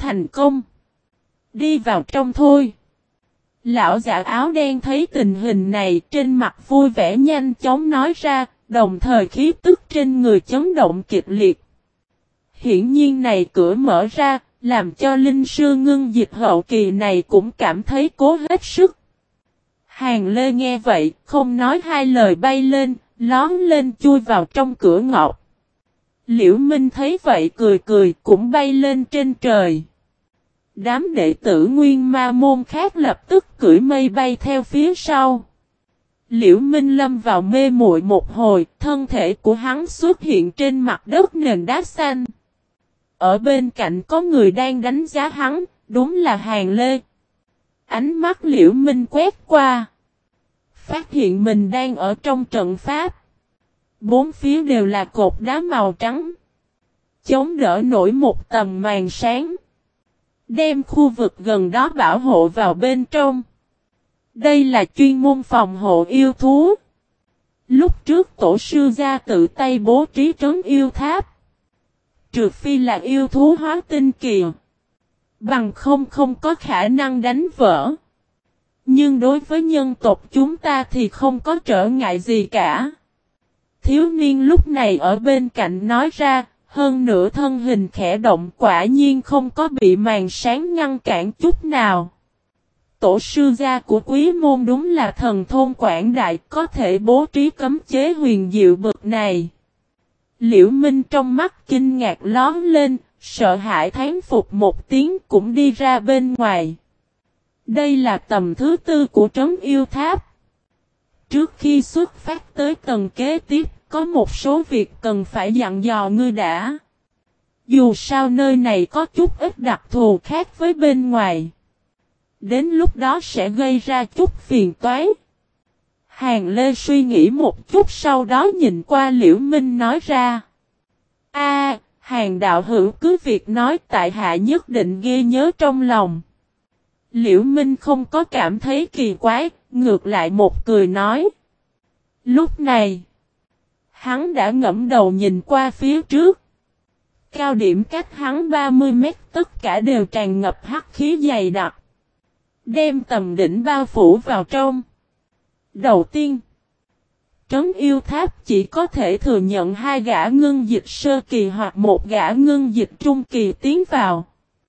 thành công. Đi vào trong thôi. Lão giả áo đen thấy tình hình này trên mặt vui vẻ nhanh chóng nói ra, đồng thời khí tức trên người chấn động kịch liệt. Hiển nhiên này cửa mở ra, làm cho linh sư ngưng dịch hậu kỳ này cũng cảm thấy cố hết sức. Hàng Lê nghe vậy, không nói hai lời bay lên, lón lên chui vào trong cửa ngọc. Liễu Minh thấy vậy cười cười cũng bay lên trên trời. Đám đệ tử Nguyên Ma môn khác lập tức cưỡi mây bay theo phía sau. Liễu Minh lâm vào mê muội một hồi, thân thể của hắn xuất hiện trên mặt đất nền đá xanh. Ở bên cạnh có người đang đánh giá hắn, đúng là Hàng Lê. Ánh mắt Liễu Minh quét qua. Phát hiện mình đang ở trong trận pháp. Bốn phía đều là cột đá màu trắng. Chống đỡ nổi một tầng màn sáng. Đem khu vực gần đó bảo hộ vào bên trong. Đây là chuyên môn phòng hộ yêu thú. Lúc trước tổ sư gia tự tay bố trí trấn yêu tháp. Trừ phi là yêu thú hóa tinh kỳ. Bằng không có khả năng đánh vỡ. Nhưng đối với nhân tộc chúng ta thì không có trở ngại gì cả. Thiếu niên lúc này ở bên cạnh nói ra, hơn nữa thân hình khẽ động quả nhiên không có bị màn sáng ngăn cản chút nào. Tổ sư gia của Quý môn đúng là thần thông quảng đại có thể bố trí cấm chế huyền diệu bậc này. Liễu Minh trong mắt kinh ngạc lóm lên, sợ hãi thán phục một tiếng cũng đi ra bên ngoài. Đây là tầm thứ 4 của trấn yêu tháp. Trước khi xuất phát tới tầng kế tiếp, có một số việc cần phải dặn dò ngươi đã. Dù sao nơi này có chút ít đặc thù khác với bên ngoài. Đến lúc đó sẽ gây ra chút phiền toái. Hàng Lê suy nghĩ một chút sau đó nhìn qua Liễu Minh nói ra. Hàng đạo hữu cứ việc nói tại hạ nhất định ghi nhớ trong lòng. Liễu Minh không có cảm thấy kỳ quái, ngược lại một cười nói. Lúc này, hắn đã ngẫm đầu nhìn qua phía trước. Cao điểm cách hắn 30 mét tất cả đều tràn ngập hắc khí dày đặc. Đem tầm đỉnh bao phủ vào trong. Đầu tiên, trấn yêu tháp chỉ có thể thừa nhận 2 gã ngưng dịch sơ kỳ hoặc 1 gã ngưng dịch trung kỳ tiến vào.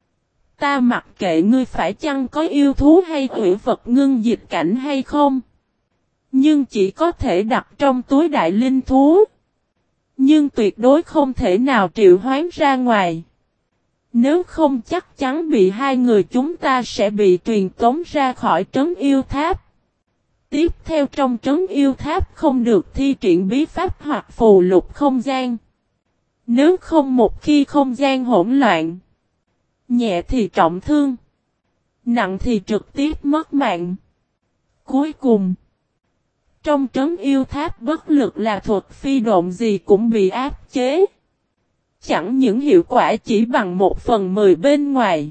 Ta mặc kệ ngươi phải chăng có yêu thú hay hủy vật ngưng dịch cảnh hay không. Nhưng chỉ có thể đặt trong túi đại linh thú. Nhưng tuyệt đối không thể nào triệu hoán ra ngoài. Nếu không chắc chắn bị 2 người chúng ta sẽ bị truyền tống ra khỏi trấn yêu tháp. Tiếp theo trong trấn yêu tháp không được thi triển bí pháp hoặc phù lục không gian. Nếu không một khi không gian hỗn loạn. Nhẹ thì trọng thương. Nặng thì trực tiếp mất mạng. Cuối cùng. Trong trấn yêu tháp bất lực là thuật phi độn gì cũng bị áp chế. Chẳng những hiệu quả chỉ bằng 1/10 bên ngoài.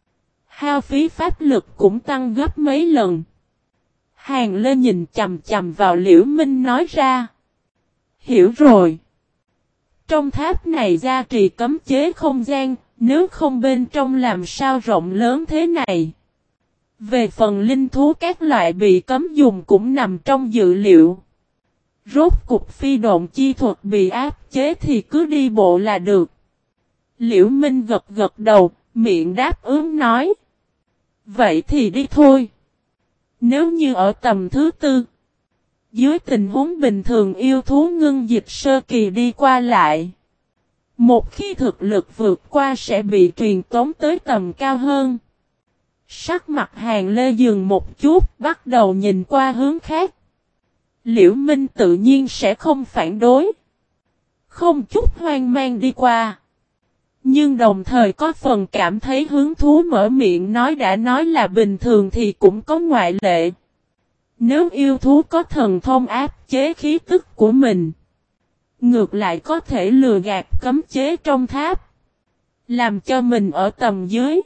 Hao phí pháp lực cũng tăng gấp mấy lần. Hàng Lê nhìn chằm chằm vào Liễu Minh nói ra. Hiểu rồi. Trong tháp này gia trì cấm chế không gian, nếu không bên trong làm sao rộng lớn thế này. Về phần linh thú các loại bị cấm dùng cũng nằm trong dự liệu. Rốt cục phi độn chi thuật bị áp chế thì cứ đi bộ là được. Liễu Minh gật gật đầu, miệng đáp ứng nói. Vậy thì đi thôi. Nếu như ở tầm thứ 4, dưới tình huống bình thường yêu thú ngưng dịch sơ kỳ đi qua lại. Một khi thực lực vượt qua sẽ bị truyền tống tới tầm cao hơn. Sắc mặt Hàng Lê dừng một chút, bắt đầu nhìn qua hướng khác. Liễu Minh tự nhiên sẽ không phản đối. Không chút hoang mang đi qua. Nhưng đồng thời có phần cảm thấy hứng thú mở miệng nói đã nói là bình thường thì cũng có ngoại lệ. Nếu yêu thú có thần thông áp chế khí tức của mình. Ngược lại có thể lừa gạt cấm chế trong tháp. Làm cho mình ở tầm dưới.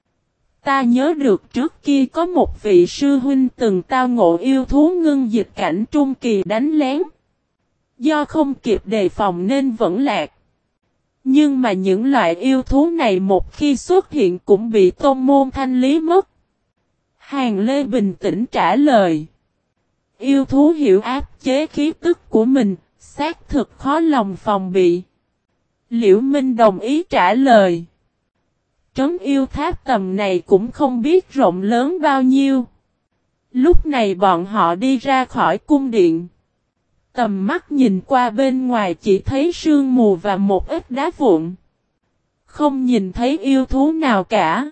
Ta nhớ được trước kia có một vị sư huynh từng tao ngộ yêu thú ngưng dịch cảnh trung kỳ đánh lén. Do không kịp đề phòng nên vẫn lạc. Nhưng mà những loại yêu thú này một khi xuất hiện cũng bị tôn môn thanh lý mất. Hàng Lê bình tĩnh trả lời. Yêu thú hiểu áp chế khí tức của mình, xác thực khó lòng phòng bị. Liễu Minh đồng ý trả lời. Trấn yêu tháp tầm này cũng không biết rộng lớn bao nhiêu. Lúc này bọn họ đi ra khỏi cung điện. Tầm mắt nhìn qua bên ngoài chỉ thấy sương mù và một ít đá vụn. Không nhìn thấy yêu thú nào cả.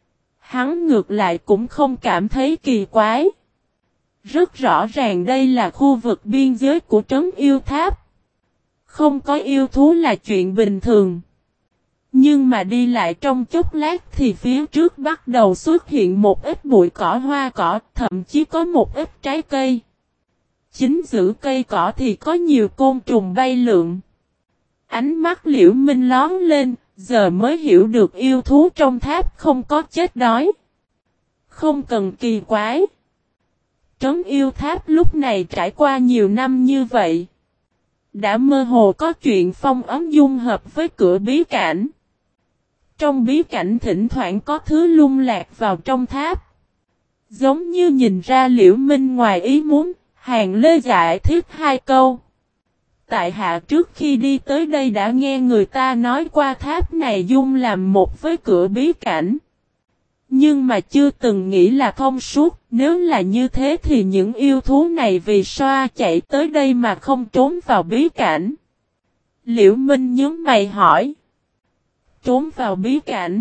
Hắn ngược lại cũng không cảm thấy kỳ quái. Rất rõ ràng đây là khu vực biên giới của trấn yêu tháp. Không có yêu thú là chuyện bình thường. Nhưng mà đi lại trong chốc lát thì phía trước bắt đầu xuất hiện một ít bụi cỏ hoa cỏ, thậm chí có một ít trái cây. Chính giữa cây cỏ thì có nhiều côn trùng bay lượn. Ánh mắt Liễu Minh lóe lên, giờ mới hiểu được yêu thú trong tháp không có chết đói. Không cần kỳ quái. Trấn yêu tháp lúc này trải qua nhiều năm như vậy. Đã mơ hồ có chuyện phong ấn dung hợp với cửa bí cảnh. Trong bí cảnh thỉnh thoảng có thứ lung lạc vào trong tháp. Giống như nhìn ra Liễu Minh ngoài ý muốn, Hàng Lê giải thích hai câu. Tại hạ trước khi đi tới đây đã nghe người ta nói qua tháp này dung làm một với cửa bí cảnh. Nhưng mà chưa từng nghĩ là thông suốt, nếu là như thế thì những yêu thú này vì sao chạy tới đây mà không trốn vào bí cảnh? Liễu Minh nhớ mày hỏi. Trốn vào bí cảnh?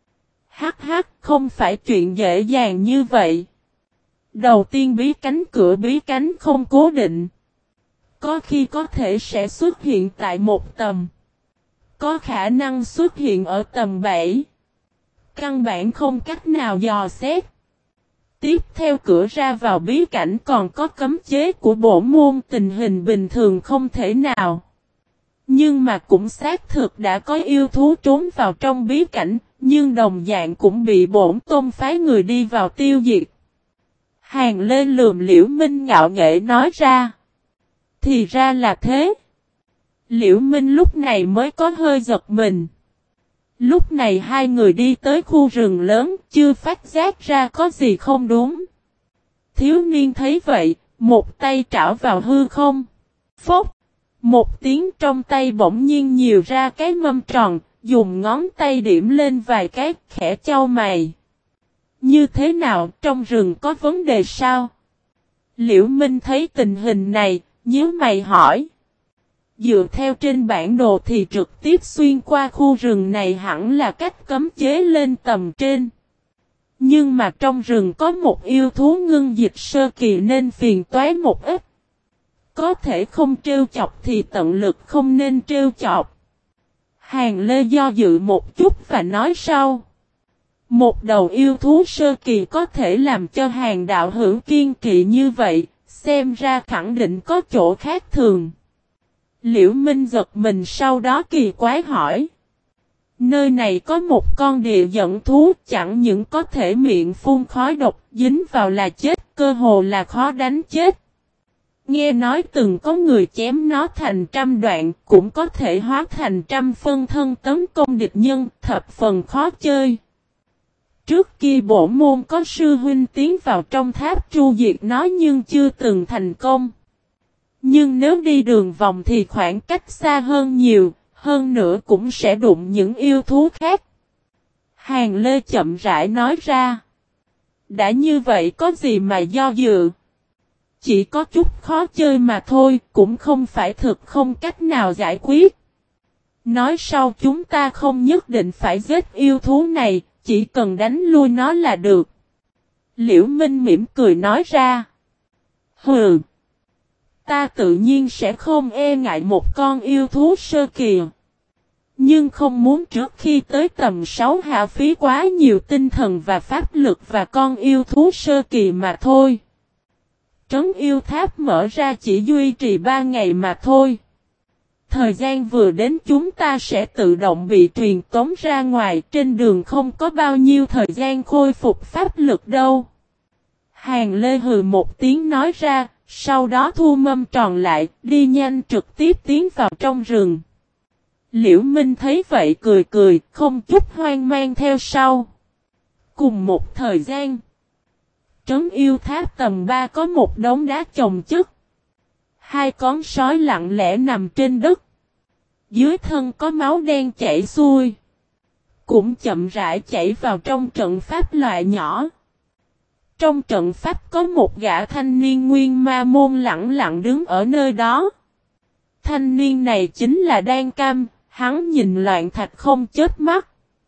Hắc hắc, không phải chuyện dễ dàng như vậy. Đầu tiên cửa bí cảnh không cố định. Có khi có thể sẽ xuất hiện tại một tầm. Có khả năng xuất hiện ở tầm 7. Căn bản không cách nào dò xét. Tiếp theo cửa ra vào bí cảnh còn có cấm chế của bổn môn, tình hình bình thường không thể nào. Nhưng mà cũng xác thực đã có yêu thú trốn vào trong bí cảnh, nhưng đồng dạng cũng bị bổn tôn phái người đi vào tiêu diệt. Hàng lên lườm Liễu Minh ngạo nghễ nói ra. Thì ra là thế. Liễu Minh lúc này mới có hơi giật mình. Lúc này hai người đi tới khu rừng lớn, chưa phát giác ra có gì không đúng. Thiếu niên thấy vậy, một tay trảo vào hư không. Phốc! Một tiếng trong tay bỗng nhiên nhiều ra cái mâm tròn, dùng ngón tay điểm lên vài cái, khẽ chau mày. Như thế nào, trong rừng có vấn đề sao? Liễu Minh thấy tình hình này, nhíu mày hỏi. Dựa theo trên bản đồ thì trực tiếp xuyên qua khu rừng này hẳn là cách cấm chế lên tầm trên. Nhưng mà trong rừng có một yêu thú ngưng dịch sơ kỳ nên phiền toái một ít. Có thể không trêu chọc thì tận lực không nên trêu chọc. Hàng Lê do dự một chút và nói sau. Một đầu yêu thú sơ kỳ có thể làm cho hàng đạo hữu kiên kỵ như vậy, xem ra khẳng định có chỗ khác thường. Liễu Minh giật mình sau đó kỳ quái hỏi. Nơi này có một con địa dẫn thú chẳng những có thể miệng phun khói độc dính vào là chết, cơ hồ là khó đánh chết. Nghe nói từng có người chém nó thành trăm đoạn, cũng có thể hóa thành trăm phân thân tấn công địch nhân, thập phần khó chơi. Trước kia bổn môn có sư huynh tiến vào trong tháp tru diệt nó nhưng chưa từng thành công. Nhưng nếu đi đường vòng thì khoảng cách xa hơn nhiều, hơn nữa cũng sẽ đụng những yêu thú khác. Hàng Lê chậm rãi nói ra. Đã như vậy có gì mà do dự? Chỉ có chút khó chơi mà thôi, cũng không phải thực không cách nào giải quyết. Nói sau chúng ta không nhất định phải giết yêu thú này, chỉ cần đánh lui nó là được. Liễu Minh mỉm cười nói ra. Hừ! Ta tự nhiên sẽ không e ngại một con yêu thú sơ kỳ. Nhưng không muốn trước khi tới tầm 6 hạ phí quá nhiều tinh thần và pháp lực và con yêu thú sơ kỳ mà thôi. Trấn yêu tháp mở ra chỉ duy trì 3 ngày mà thôi. Thời gian vừa đến chúng ta sẽ tự động bị truyền tống ra ngoài, trên đường không có bao nhiêu thời gian khôi phục pháp lực đâu. Hàng Lê hừ một tiếng nói ra, sau đó thu mâm tròn lại, đi nhanh trực tiếp tiến vào trong rừng. Liễu Minh thấy vậy cười cười, không chút hoang mang theo sau. Cùng một thời gian, trấn yêu tháp tầng 3 có một đống đá chồng chất. Hai con sói lặng lẽ nằm trên đất. Dưới thân có máu đen chảy xuôi. Cũng chậm rãi chảy vào trong trận pháp loại nhỏ. Trong trận pháp có một gã thanh niên nguyên ma môn lặng lặng đứng ở nơi đó. Thanh niên này chính là Đan Cam, hắn nhìn loạn thạch không chớp mắt.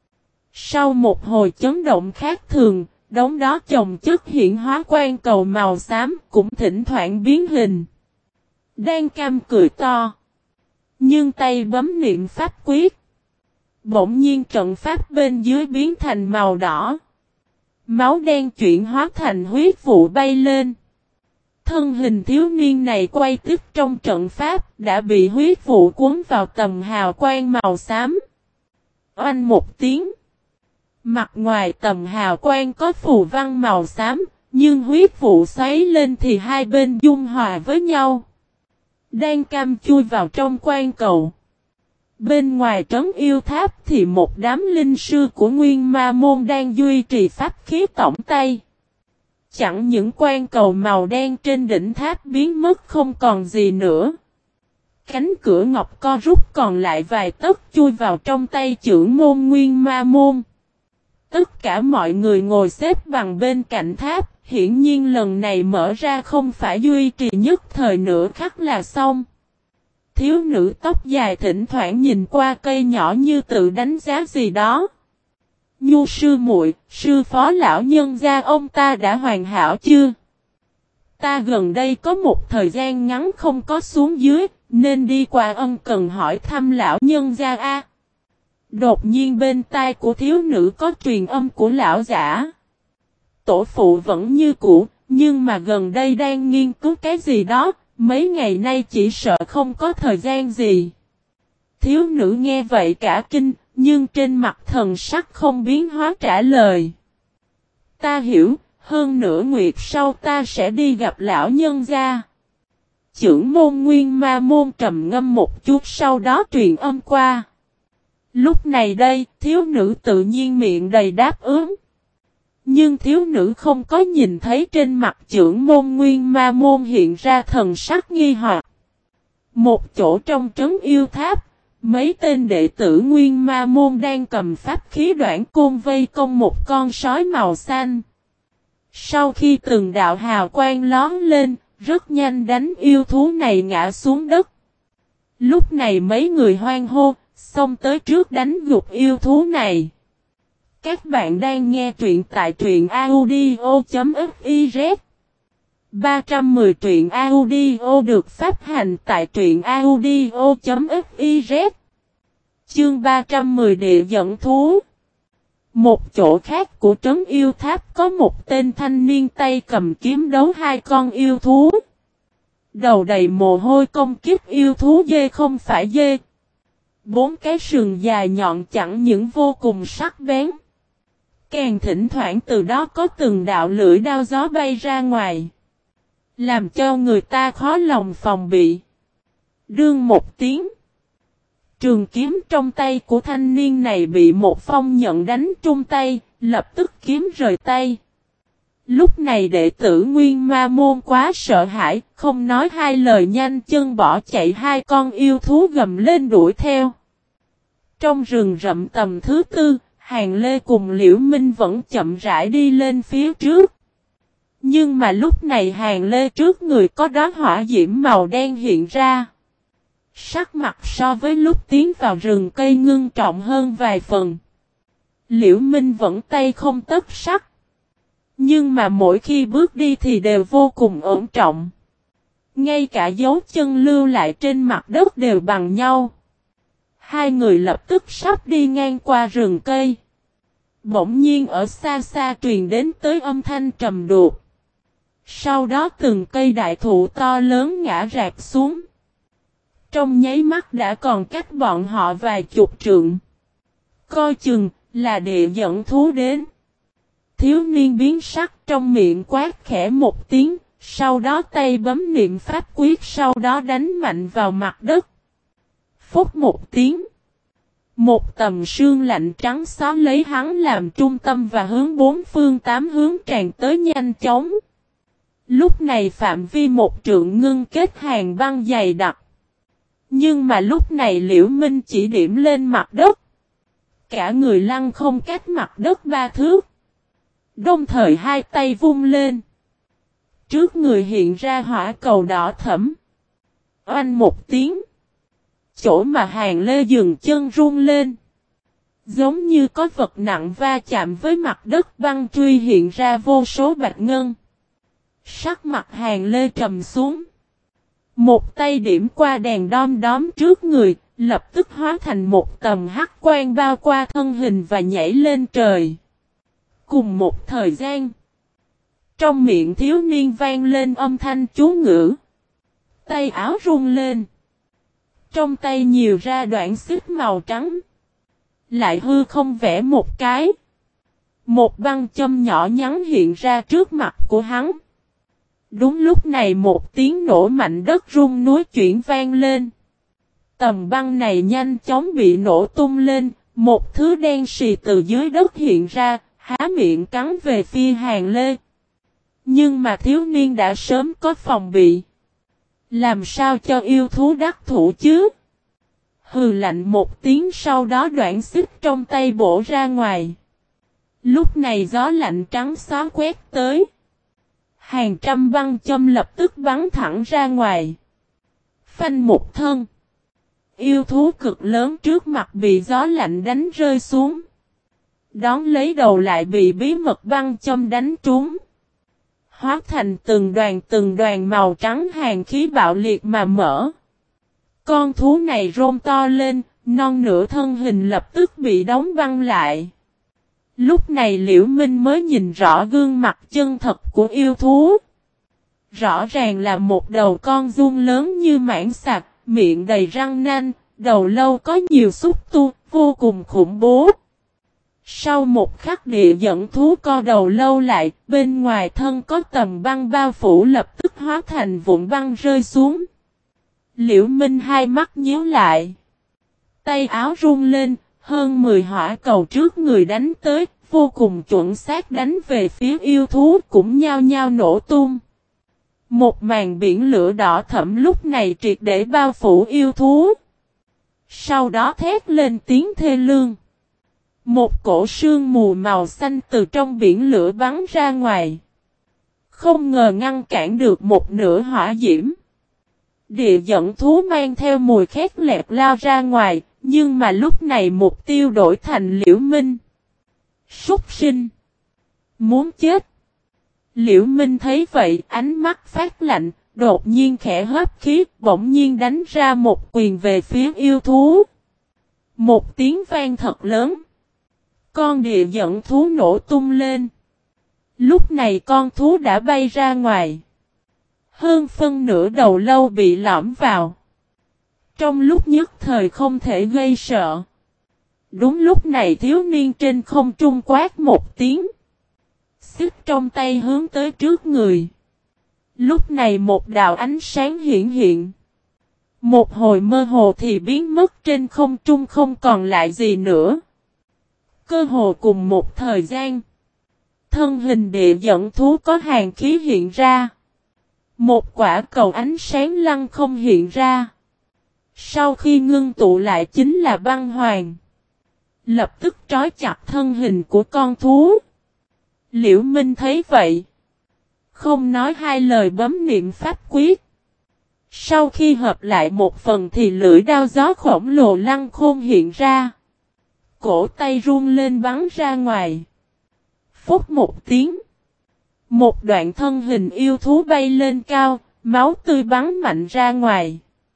Sau một hồi chấn động khác thường, đống đó chồng chất hiện hóa quan cầu màu xám cũng thỉnh thoảng biến hình. Đan Cam cười to. Nhưng tay bấm niệm pháp quyết. Bỗng nhiên trận pháp bên dưới biến thành màu đỏ. Máu đen chuyển hóa thành huyết vụ bay lên. Thân hình thiếu niên này quay tức trong trận pháp đã bị huyết vụ cuốn vào tầm hào quang màu xám. Oanh một tiếng. Mặt ngoài tầm hào quang có phù văn màu xám, nhưng huyết vụ xoáy lên thì hai bên dung hòa với nhau. Đan Cam chui vào trong quan cầu. Bên ngoài trấn yêu tháp thì một đám linh sư của Nguyên Ma Môn đang duy trì pháp khí tổng tay. Chẳng những quan cầu màu đen trên đỉnh tháp biến mất không còn gì nữa. Cánh cửa ngọc co rút còn lại vài tấc chui vào trong tay trưởng môn Nguyên Ma Môn. Tất cả mọi người ngồi xếp bằng bên cạnh tháp, hiển nhiên lần này mở ra không phải duy trì nhất thời nửa khắc là xong. Thiếu nữ tóc dài thỉnh thoảng nhìn qua cây nhỏ như tự đánh giá gì đó. Nhu sư muội, sư phó lão nhân gia ông ta đã hoàn hảo chưa? Ta gần đây có một thời gian ngắn không có xuống dưới, nên đi qua ân cần hỏi thăm lão nhân gia a. Đột nhiên bên tai của thiếu nữ có truyền âm của lão giả. Tổ phụ vẫn như cũ, nhưng mà gần đây đang nghiên cứu cái gì đó, mấy ngày nay chỉ sợ không có thời gian gì. Thiếu nữ nghe vậy cả kinh, nhưng trên mặt thần sắc không biến hóa trả lời. Ta hiểu, hơn nửa nguyệt sau ta sẽ đi gặp lão nhân gia. Chưởng môn Nguyên Ma Môn trầm ngâm một chút sau đó truyền âm qua. Lúc này đây, thiếu nữ tự nhiên miệng đầy đáp ứng. Nhưng thiếu nữ không có nhìn thấy trên mặt chưởng môn Nguyên Ma Môn hiện ra thần sắc nghi hoặc. Một chỗ trong trấn yêu tháp, mấy tên đệ tử Nguyên Ma Môn đang cầm pháp khí đoạn côn vây công một con sói màu xanh. Sau khi từng đạo hào quang lón lên, rất nhanh đánh yêu thú này ngã xuống đất. Lúc này mấy người hoan hô, xông tới trước đánh gục yêu thú này. Các bạn đang nghe truyện tại truyện audio.fiz 310 truyện audio được phát hành tại truyện audio.fiz Chương 310 địa dẫn thú. Một chỗ khác của trấn yêu tháp có một tên thanh niên tay cầm kiếm đấu hai con yêu thú. Đầu đầy mồ hôi công kích yêu thú dê không phải dê. Bốn cái sừng dài nhọn chẳng những vô cùng sắc bén. Càng thỉnh thoảng từ đó có từng đạo lưỡi đao gió bay ra ngoài. Làm cho người ta khó lòng phòng bị. Đương một tiếng. Trường kiếm trong tay của thanh niên này bị một phong nhận đánh trung tay, lập tức kiếm rời tay. Lúc này đệ tử Nguyên Ma Môn quá sợ hãi, không nói hai lời nhanh chân bỏ chạy hai con yêu thú gầm lên đuổi theo. Trong rừng rậm tầm thứ tư, Hàn Lê cùng Liễu Minh vẫn chậm rãi đi lên phía trước. Nhưng mà lúc này Hàn Lê trước người có đóa hỏa diễm màu đen hiện ra. Sắc mặt so với lúc tiến vào rừng cây ngưng trọng hơn vài phần. Liễu Minh vẫn tay không tấc sắc. Nhưng mà mỗi khi bước đi thì đều vô cùng ổn trọng. Ngay cả dấu chân lưu lại trên mặt đất đều bằng nhau. Hai người lập tức sắp đi ngang qua rừng cây. Bỗng nhiên ở xa xa truyền đến tới âm thanh trầm đục. Sau đó từng cây đại thụ to lớn ngã rạp xuống. Trong nháy mắt đã còn cách bọn họ vài chục trượng. Coi chừng là địa dẫn thú đến. Thiếu niên biến sắc trong miệng quát khẽ một tiếng. Sau đó tay bấm niệm pháp quyết sau đó đánh mạnh vào mặt đất. Phúc một tiếng. Một tầm sương lạnh trắng xóa lấy hắn làm trung tâm và hướng bốn phương tám hướng tràn tới nhanh chóng. Lúc này phạm vi một trượng ngưng kết hàng băng dày đặc. Nhưng mà lúc này Liễu Minh chỉ điểm lên mặt đất. Cả người lăn không cách mặt đất 3 thước. Đồng thời hai tay vung lên. Trước người hiện ra hỏa cầu đỏ thẫm. Oanh một tiếng. Chỗ mà Hàng Lê dừng chân run lên. Giống như có vật nặng va chạm với mặt đất, băng truy hiện ra vô số bạch ngân. Sắc mặt Hàng Lê trầm xuống. Một tay điểm qua đèn đom đóm trước người, lập tức hóa thành một tầm hắc quang bao qua thân hình và nhảy lên trời. Cùng một thời gian, trong miệng thiếu niên vang lên âm thanh chú ngữ. Tay áo rung lên. Trong tay nhiều ra đoạn xích màu trắng. Lại hư không vẽ một cái. Một băng châm nhỏ nhắn hiện ra trước mặt của hắn. Đúng lúc này một tiếng nổ mạnh, đất rung núi chuyển vang lên. Tầm băng này nhanh chóng bị nổ tung lên. Một thứ đen xì từ dưới đất hiện ra, há miệng cắn về phía Hàng Lê. Nhưng mà thiếu niên đã sớm có phòng bị. Làm sao cho yêu thú đắc thủ chứ? Hừ lạnh một tiếng, sau đó đoạn xích trong tay bổ ra ngoài. Lúc này gió lạnh trắng xóa quét tới. Hàng trăm băng châm lập tức bắn thẳng ra ngoài. Phanh một thân. Yêu thú cực lớn trước mặt bị gió lạnh đánh rơi xuống. Đón lấy đầu lại bị bí mật băng châm đánh trúng. Hóa thành từng đoàn màu trắng, hàn khí bạo liệt mà mở. Con thú này rôm to lên, non nửa thân hình lập tức bị đóng băng lại. Lúc này Liễu Minh mới nhìn rõ gương mặt chân thật của yêu thú. Rõ ràng là một đầu con giun lớn như mãng sạc, miệng đầy răng nanh, đầu lâu có nhiều xúc tu, vô cùng khủng bố. Sau một khắc địa dẫn thú co đầu lâu lại, bên ngoài thân có tầng băng bao phủ lập tức hóa thành vụn băng rơi xuống. Liễu Minh hai mắt nhíu lại. Tay áo rung lên, hơn 10 hỏa cầu trước người đánh tới, vô cùng chuẩn xác đánh về phía yêu thú cũng nhao nhao nổ tung. Một màn biển lửa đỏ thẫm lúc này triệt để bao phủ yêu thú. Sau đó thét lên tiếng thê lương. Một cổ sương mù màu xanh từ trong biển lửa bắn ra ngoài. Không ngờ ngăn cản được một nửa hỏa diễm. Địa dẫn thú mang theo mùi khét lẹt lao ra ngoài, nhưng mà lúc này mục tiêu đổi thành Liễu Minh. Súc sinh! Muốn chết! Liễu Minh thấy vậy, ánh mắt phát lạnh, đột nhiên khẽ hấp khí, bỗng nhiên đánh ra một quyền về phía yêu thú. Một tiếng vang thật lớn. Con địa dẫn thú nổ tung lên. Lúc này con thú đã bay ra ngoài. Hơn phân nửa đầu lâu bị lõm vào. Trong lúc nhất thời không thể gây sợ. Đúng lúc này thiếu niên trên không trung quát một tiếng. Xích trong tay hướng tới trước người. Lúc này một đạo ánh sáng hiện. Một hồi mơ hồ thì biến mất trên không trung, không còn lại gì nữa. Cơ hồ cùng một thời gian. Thân hình địa dẫn thú có hàn khí hiện ra. Một quả cầu ánh sáng lăng không hiện ra. Sau khi ngưng tụ lại chính là băng hoàng. Lập tức trói chặt thân hình của con thú. Liễu Minh thấy vậy. Không nói hai lời bấm niệm pháp quyết. Sau khi hợp lại một phần thì lưỡi đao gió khổng lồ lăng khôn hiện ra. Cổ tay run lên bắn ra ngoài. Phúc một tiếng. Một đoạn thân hình yêu thú bay lên cao, máu tươi bắn mạnh ra ngoài.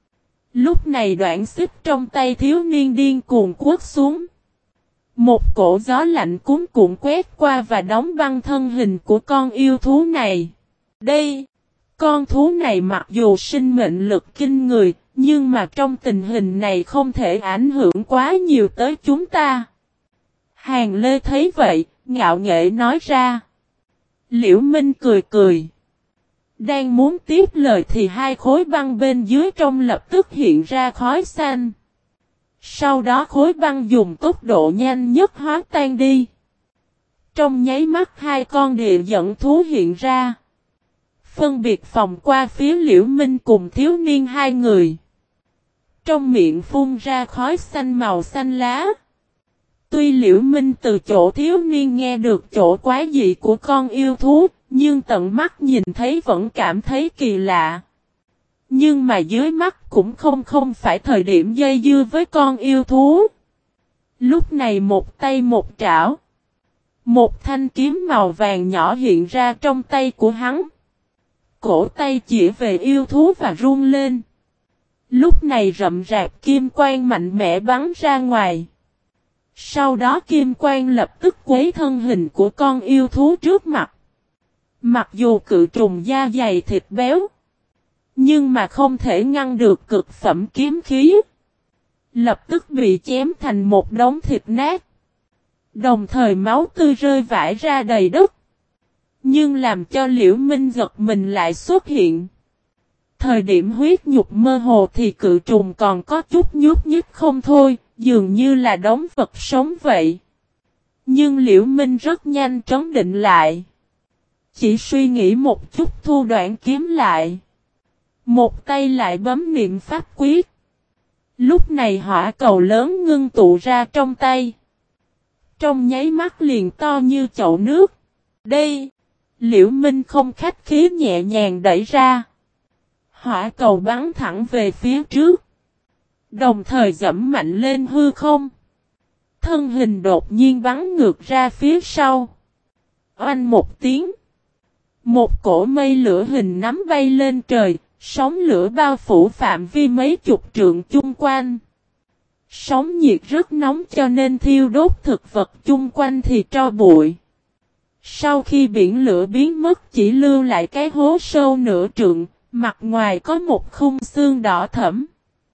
Lúc này đoạn xích trong tay thiếu niên điên cuồng quất xuống. Một cổ gió lạnh cuốn cuộn quét qua và đóng băng thân hình của con yêu thú này. Đây, con thú này mặc dù sinh mệnh lực kinh người, nhưng mà trong tình hình này không thể ảnh hưởng quá nhiều tới chúng ta. Hàng Lê thấy vậy, ngạo nghễ nói ra. Liễu Minh cười. Đang muốn tiếp lời thì hai khối băng bên dưới trong lập tức hiện ra khói xanh. Sau đó khối băng dùng tốc độ nhanh nhất hóa tan đi. Trong nháy mắt hai con địa dẫn thú hiện ra. Phân biệt phòng qua phía Liễu Minh cùng thiếu niên hai người. Trong miệng phun ra khói xanh màu xanh lá. Tuy Liễu Minh từ chỗ thiếu niên nghe được chỗ quái dị của con yêu thú, nhưng tận mắt nhìn thấy vẫn cảm thấy kỳ lạ. Nhưng mà dưới mắt cũng không phải thời điểm dây dưa với con yêu thú. Lúc này một tay một trảo. Một thanh kiếm màu vàng nhỏ hiện ra trong tay của hắn. Cổ tay chỉ về yêu thú và run lên. Lúc này rậm rạp kim quang mạnh mẽ bắn ra ngoài. Sau đó kim quang lập tức quấy thân hình của con yêu thú trước mặt. Mặc dù cự trùng da dày thịt béo, nhưng mà không thể ngăn được cực phẩm kiếm khí. Lập tức bị chém thành một đống thịt nát. Đồng thời máu tươi rơi vãi ra đầy đất. Nhưng làm cho Liễu Minh giật mình lại xuất hiện. Thời điểm huyết nhục mơ hồ thì cự trùng còn có chút nhúc nhích không thôi, dường như là đống vật sống vậy. Nhưng Liễu Minh rất nhanh trấn định lại. Chỉ suy nghĩ một chút thu đoạn kiếm lại. Một tay lại bấm niệm pháp quyết. Lúc này hỏa cầu lớn ngưng tụ ra trong tay. Trong nháy mắt liền to như chậu nước. Đây! Liễu Minh không khách khí nhẹ nhàng đẩy ra. Hỏa cầu bắn thẳng về phía trước. Đồng thời dẫm mạnh lên hư không. Thân hình đột nhiên bắn ngược ra phía sau. Oanh một tiếng. Một cổ mây lửa hình nắm bay lên trời. Sóng lửa bao phủ phạm vi mấy chục trượng chung quanh. Sóng nhiệt rất nóng cho nên thiêu đốt thực vật chung quanh thì tro bụi. Sau khi biển lửa biến mất chỉ lưu lại cái hố sâu nửa trượng, mặt ngoài có một khung xương đỏ thẫm.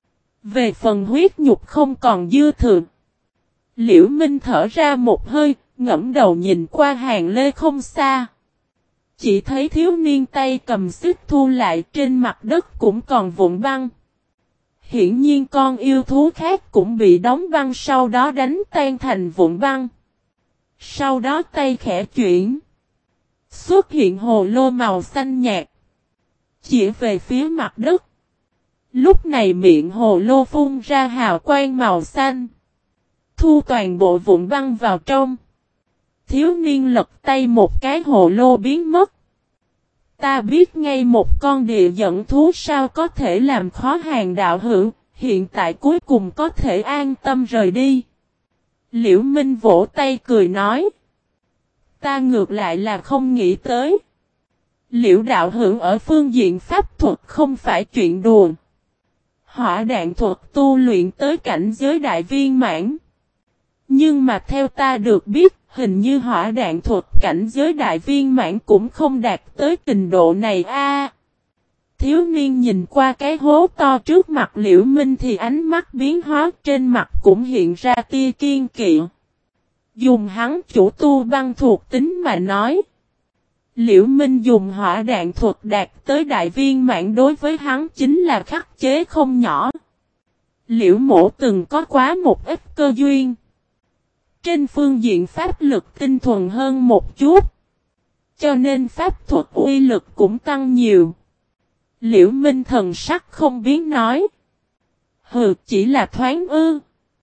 Về phần huyết nhục không còn dư thừa. Liễu Minh thở ra một hơi, ngẫm đầu nhìn qua hàng lê không xa. Chỉ thấy thiếu niên tay cầm xích thu lại trên mặt đất cũng còn vụn băng. Hiển nhiên con yêu thú khác cũng bị đóng băng sau đó đánh tan thành vụn băng. Sau đó tay khẽ chuyển. Xuất hiện hồ lô màu xanh nhạt. Chỉ về phía mặt đất. Lúc này miệng hồ lô phun ra hào quang màu xanh. Thu toàn bộ vụn băng vào trong. Thiếu niên lật tay một cái hồ lô biến mất. Ta biết ngay một con địa dẫn thú sao có thể làm khó hàng đạo hữu, hiện tại cuối cùng có thể an tâm rời đi. Liễu Minh vỗ tay cười nói. Ta ngược lại là không nghĩ tới. Liễu đạo hữu ở phương diện pháp thuật không phải chuyện đùa. Hỏa đạn thuật tu luyện tới cảnh giới đại viên mãn. Nhưng mà theo ta được biết, hình như hỏa đạn thuật cảnh giới đại viên mãn cũng không đạt tới trình độ này a. Thiếu niên nhìn qua cái hố to trước mặt Liễu Minh thì ánh mắt biến hóa, trên mặt cũng hiện ra tia kiên kỵ. Dùng hắn chủ tu băng thuộc tính mà nói. Liễu Minh dùng hỏa đạn thuật đạt tới đại viên mãn đối với hắn chính là khắc chế không nhỏ. Liễu Mộ từng có quá một ít cơ duyên. Trên phương diện pháp lực tinh thuần hơn một chút. Cho nên pháp thuật uy lực cũng tăng nhiều. Liễu Minh thần sắc không biến nói. Hừ, chỉ là thoáng ư.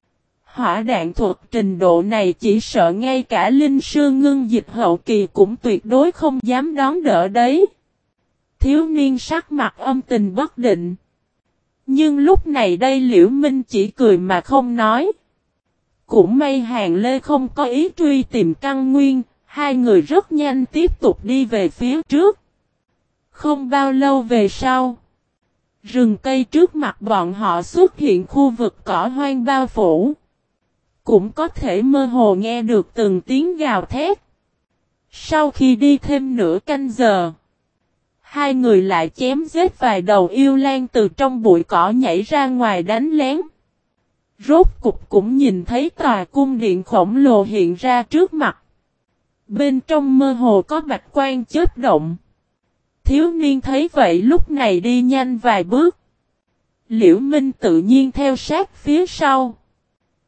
Hỏa đạn thuật trình độ này chỉ sợ ngay cả linh sư ngưng dịch hậu kỳ cũng tuyệt đối không dám đón đỡ đấy. Thiếu niên sắc mặt âm tình bất định. Nhưng lúc này đây Liễu Minh chỉ cười mà không nói. Cũng may Hàng Lê không có ý truy tìm căn nguyên, hai người rất nhanh tiếp tục đi về phía trước. Không bao lâu về sau, rừng cây trước mặt bọn họ xuất hiện khu vực cỏ hoang bao phủ. Cũng có thể mơ hồ nghe được từng tiếng gào thét. Sau khi đi thêm nửa canh giờ, hai người lại chém giết vài đầu yêu lang từ trong bụi cỏ nhảy ra ngoài đánh lén. Rốt cục cũng nhìn thấy tòa cung điện khổng lồ hiện ra trước mặt. Bên trong mơ hồ có bạch quang chớp động. Thiếu niên thấy vậy lúc này đi nhanh vài bước. Liễu Minh tự nhiên theo sát phía sau.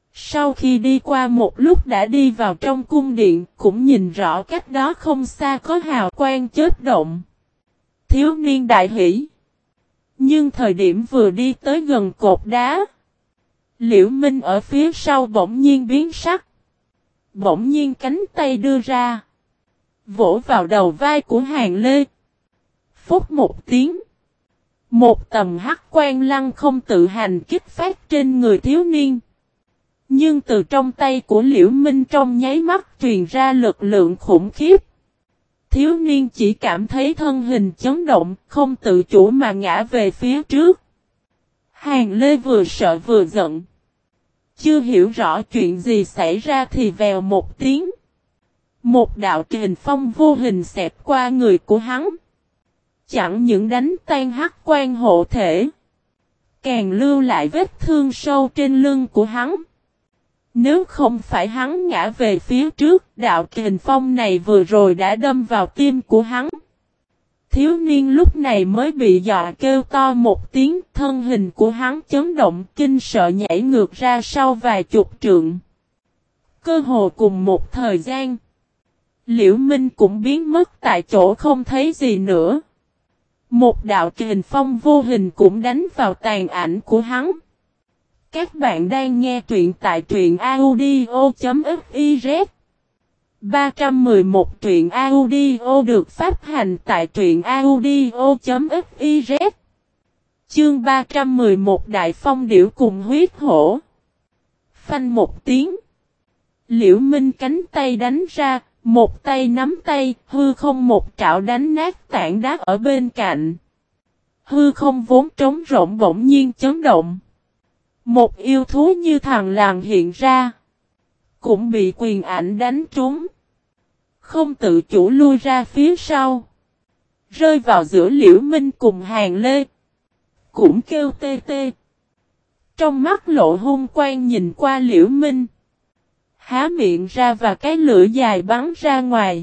Sau khi đi qua một lúc đã đi vào trong cung điện, cũng nhìn rõ cách đó không xa có hào quang chớp động. Thiếu niên đại hỉ. Nhưng thời điểm vừa đi tới gần cột đá, Liễu Minh ở phía sau bỗng nhiên biến sắc. Bỗng nhiên cánh tay đưa ra, vỗ vào đầu vai của Hàn Lê. Phúc một tiếng. Một tầm hắc quang lăng không tự hành kích phát trên người thiếu niên. Nhưng từ trong tay của Liễu Minh trong nháy mắt truyền ra lực lượng khủng khiếp. Thiếu niên chỉ cảm thấy thân hình chấn động, không tự chủ mà ngã về phía trước. Hàn Lê vừa sợ vừa giận. Chưa hiểu rõ chuyện gì xảy ra thì vèo một tiếng. Một đạo kình phong vô hình xẹp qua người của hắn. Chẳng những đánh tan hắc quan hộ thể, càng lưu lại vết thương sâu trên lưng của hắn. Nếu không phải hắn ngã về phía trước, đạo kình phong này vừa rồi đã đâm vào tim của hắn. Thiếu niên lúc này mới bị dọa kêu to một tiếng, thân hình của hắn chấn động kinh sợ nhảy ngược ra sau vài chục trượng. Cơ hồ cùng một thời gian, Liễu Minh cũng biến mất tại chỗ không thấy gì nữa. Một đạo kình phong vô hình cũng đánh vào tàn ảnh của hắn. Các bạn đang nghe truyện tại truyện audio.fiz 311 truyện audio được phát hành tại truyện audio.fiz. Chương 311 Đại Phong Điểu cùng huyết hổ. Phanh một tiếng. Liễu Minh cánh tay đánh ra, một tay nắm tay, hư không một trảo đánh nát tảng đá ở bên cạnh. Hư không vốn trống rỗng bỗng nhiên chấn động. Một yêu thú như thằn lằn hiện ra, cũng bị quyền ảnh đánh trúng. Không tự chủ lui ra phía sau, rơi vào giữa Liễu Minh cùng Hàn Lê. Cũng kêu tê tê. Trong mắt lộ hung quang nhìn qua Liễu Minh. Há miệng ra và cái lưỡi dài bắn ra ngoài.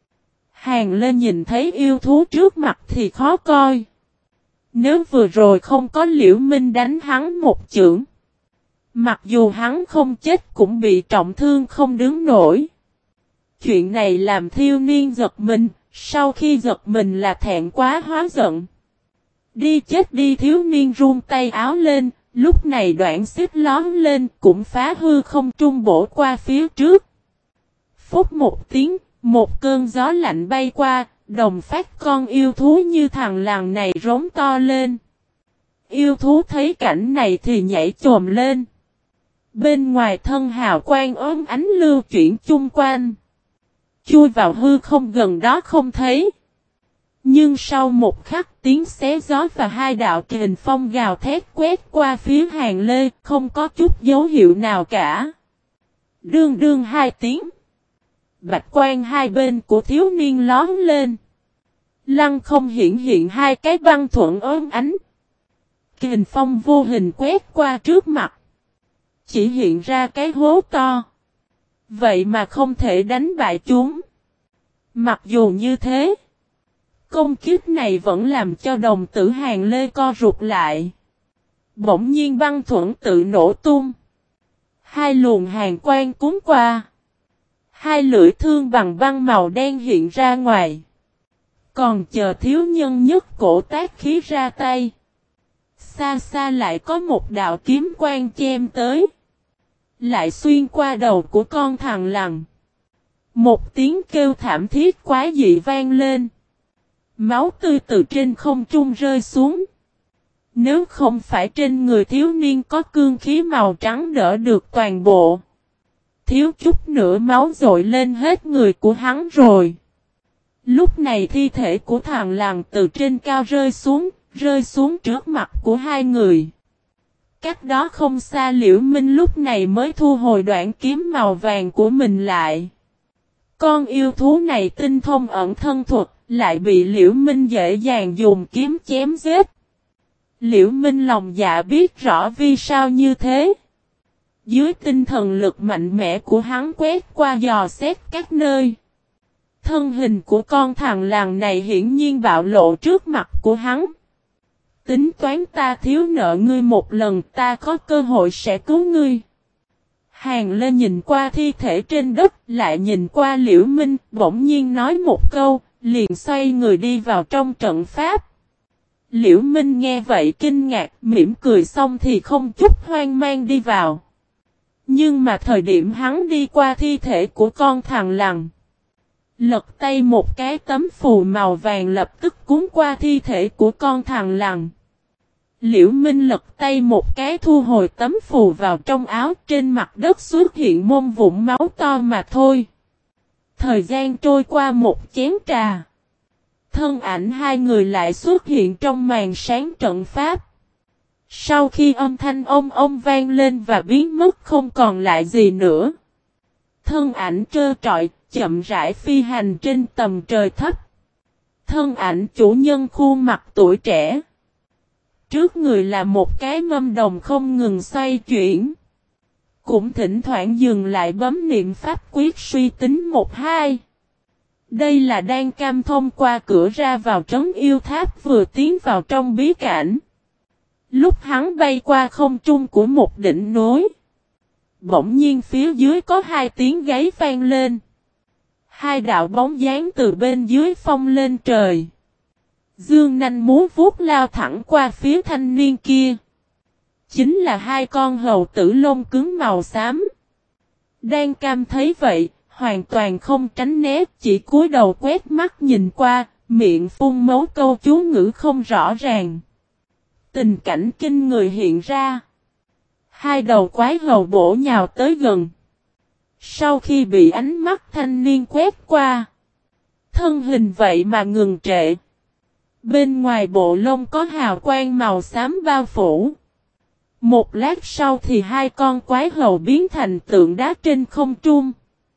Hàn Lê nhìn thấy yêu thú trước mặt thì khó coi. Nếu vừa rồi không có Liễu Minh đánh hắn một chưởng, mặc dù hắn không chết cũng bị trọng thương không đứng nổi. Chuyện này làm thiếu niên giật mình, sau khi giật mình là thẹn quá hóa giận. Đi chết đi, thiếu niên run tay áo lên, lúc này đoạn xích lóm lên cũng phá hư không trung bổ qua phía trước. Phút một tiếng, một cơn gió lạnh bay qua, đồng phát con yêu thú như thằn lằn này rống to lên. Yêu thú thấy cảnh này thì nhảy chồm lên. Bên ngoài thân hào quang ốm ánh lưu chuyển chung quanh. Chui vào hư không gần đó không thấy. Nhưng sau một khắc tiếng xé gió và hai đạo kình phong gào thét quét qua phía Hàn Lê, không có chút dấu hiệu nào cả. Đương đương hai tiếng. Bạch quang hai bên của thiếu niên lóm lên. Lăng không hiện hai cái băng thuẫn ốm ánh. Kình phong vô hình quét qua trước mặt. Chỉ hiện ra cái hố to. Vậy mà không thể đánh bại chúng. Mặc dù như thế, công kích này vẫn làm cho đồng tử Hàn Lê co rụt lại. Bỗng nhiên băng thuẫn tự nổ tung. Hai luồng hàn quang cuốn qua. Hai lưỡi thương bằng băng màu đen hiện ra ngoài. Còn chờ thiếu nhân nhất cổ tác khí ra tay. Xa xa lại có một đạo kiếm quang chém tới. Lại xuyên qua đầu của con thằn lằn. Một tiếng kêu thảm thiết quá dị vang lên. Máu tươi từ trên không trung rơi xuống. Nếu không phải trên người thiếu niên có cương khí màu trắng đỡ được toàn bộ, thiếu chút nữa máu dội lên hết người của hắn rồi. Lúc này thi thể của thằn lằn từ trên cao rơi xuống trước mặt của hai người. Cách đó không xa Liễu Minh lúc này mới thu hồi đoạn kiếm màu vàng của mình lại. Con yêu thú này tinh thông ẩn thân thuật, lại bị Liễu Minh dễ dàng dùng kiếm chém giết. Liễu Minh lòng dạ biết rõ vì sao như thế. Dưới tinh thần lực mạnh mẽ của hắn quét qua dò xét các nơi. Thân hình của con thằn lằn này hiển nhiên bạo lộ trước mặt của hắn. Tính toán ta thiếu nợ ngươi một lần, ta có cơ hội sẽ cứu ngươi. Hàng Lê nhìn qua thi thể trên đất, lại nhìn qua Liễu Minh, bỗng nhiên nói một câu, liền xoay người đi vào trong trận pháp. Liễu Minh nghe vậy kinh ngạc, mỉm cười xong thì không chút hoang mang đi vào. Nhưng mà thời điểm hắn đi qua thi thể của con thằn lằn, lật tay một cái tấm phù màu vàng lập tức cuốn qua thi thể của con thằn lằn. Liễu Minh lật tay một cái thu hồi tấm phù vào trong áo, trên mặt đất xuất hiện môn vụn máu to mà thôi. Thời gian trôi qua một chén trà. Thân ảnh hai người lại xuất hiện trong màn sáng trận pháp. Sau khi âm thanh ông vang lên và biến mất không còn lại gì nữa. Thân ảnh trơ trọi, chậm rãi phi hành trên tầm trời thấp. Thân ảnh chủ nhân khuôn mặt tuổi trẻ. Trước người là một cái mâm đồng không ngừng xoay chuyển. Cũng thỉnh thoảng dừng lại bấm niệm pháp quyết suy tính 1-2. Đây là Đan Cam thông qua cửa ra vào trấn yêu tháp vừa tiến vào trong bí cảnh. Lúc hắn bay qua không trung của một đỉnh núi. Bỗng nhiên phía dưới có hai tiếng gáy vang lên. Hai đạo bóng dáng từ bên dưới phóng lên trời. Dương nanh múa vuốt lao thẳng qua phía thanh niên kia. Chính là hai con hầu tử lông cứng màu xám. Đan Cam thấy vậy, hoàn toàn không tránh né, chỉ cúi đầu quét mắt nhìn qua, miệng phun máu câu chú ngữ không rõ ràng. Tình cảnh kinh người hiện ra. Hai đầu quái hầu bổ nhào tới gần. Sau khi bị ánh mắt thanh niên quét qua, thân hình vậy mà ngừng trệ. Bên ngoài bộ lông có hào quang màu xám bao phủ. Một lát sau thì hai con quái hầu biến thành tượng đá trên không trung.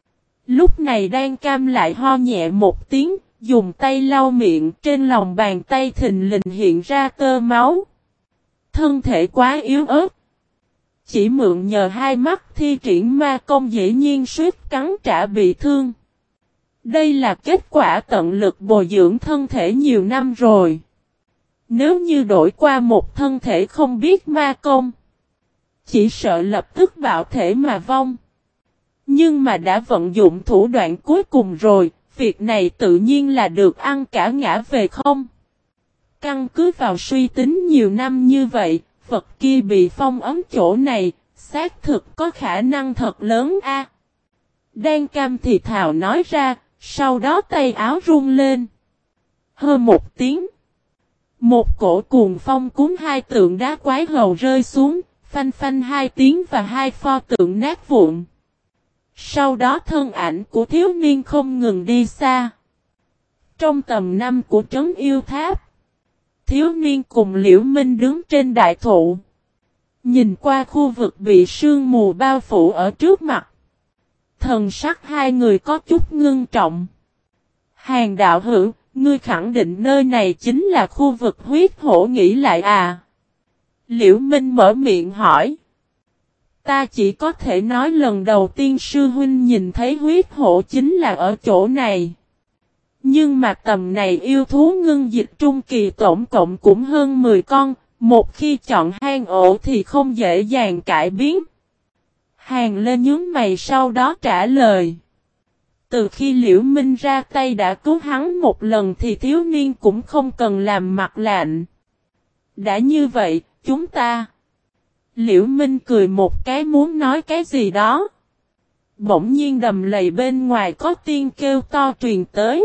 Lúc này Đan Cam lại ho nhẹ một tiếng, dùng tay lau miệng, trên lòng bàn tay thình lình hiện ra tơ máu. Thân thể quá yếu ớt. Chỉ mượn nhờ hai mắt thi triển ma công dĩ nhiên suýt cắn trả bị thương. Đây là kết quả tận lực bồi dưỡng thân thể nhiều năm rồi. Nếu như đổi qua một thân thể không biết ma công, chỉ sợ lập tức bạo thể mà vong. Nhưng mà đã vận dụng thủ đoạn cuối cùng rồi, việc này tự nhiên là được ăn cả ngã về không. Căn cứ vào suy tính nhiều năm như vậy, vật kia bị phong ấn chỗ này, xác thực có khả năng thật lớn a. Đan Cam thì thào nói ra, sau đó tay áo rung lên. Hơ một tiếng. Một cổ cuồng phong cuốn hai tượng đá quái hầu rơi xuống, phanh phanh hai tiếng và hai pho tượng nát vụn. Sau đó thân ảnh của thiếu niên không ngừng đi xa. Trong tầm năm của trấn yêu tháp, thiếu niên cùng Liễu Minh đứng trên đại thụ. Nhìn qua khu vực bị sương mù bao phủ ở trước mặt. Thần sắc hai người có chút ngưng trọng. Hàng đạo hữu, ngươi khẳng định nơi này chính là khu vực huyết hổ nghỉ lại à? Liễu Minh mở miệng hỏi. Ta chỉ có thể nói lần đầu tiên sư huynh nhìn thấy huyết hổ chính là ở chỗ này. Nhưng mà tầm này yêu thú ngưng dịch trung kỳ tổng cộng cũng hơn 10 con, một khi chọn hang ổ thì không dễ dàng cải biến. Hàng lên nhướng mày sau đó trả lời. Từ khi Liễu Minh ra tay đã cứu hắn một lần thì thiếu niên cũng không cần làm mặt lạnh. Đã như vậy, chúng ta... Liễu Minh cười một cái muốn nói cái gì đó. Bỗng nhiên đầm lầy bên ngoài có tiếng kêu to truyền tới.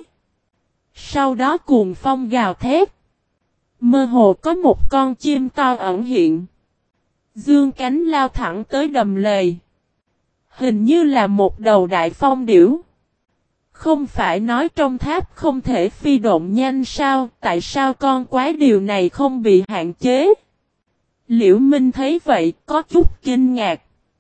Sau đó cuồng phong gào thét. Mơ hồ có một con chim to ẩn hiện. Dương cánh lao thẳng tới đầm lầy. Hình như là một đầu đại phong điểu. Không phải nói trong tháp không thể phi độn nhanh sao, tại sao con quái điều này không bị hạn chế? Liễu Minh thấy vậy, có chút kinh ngạc.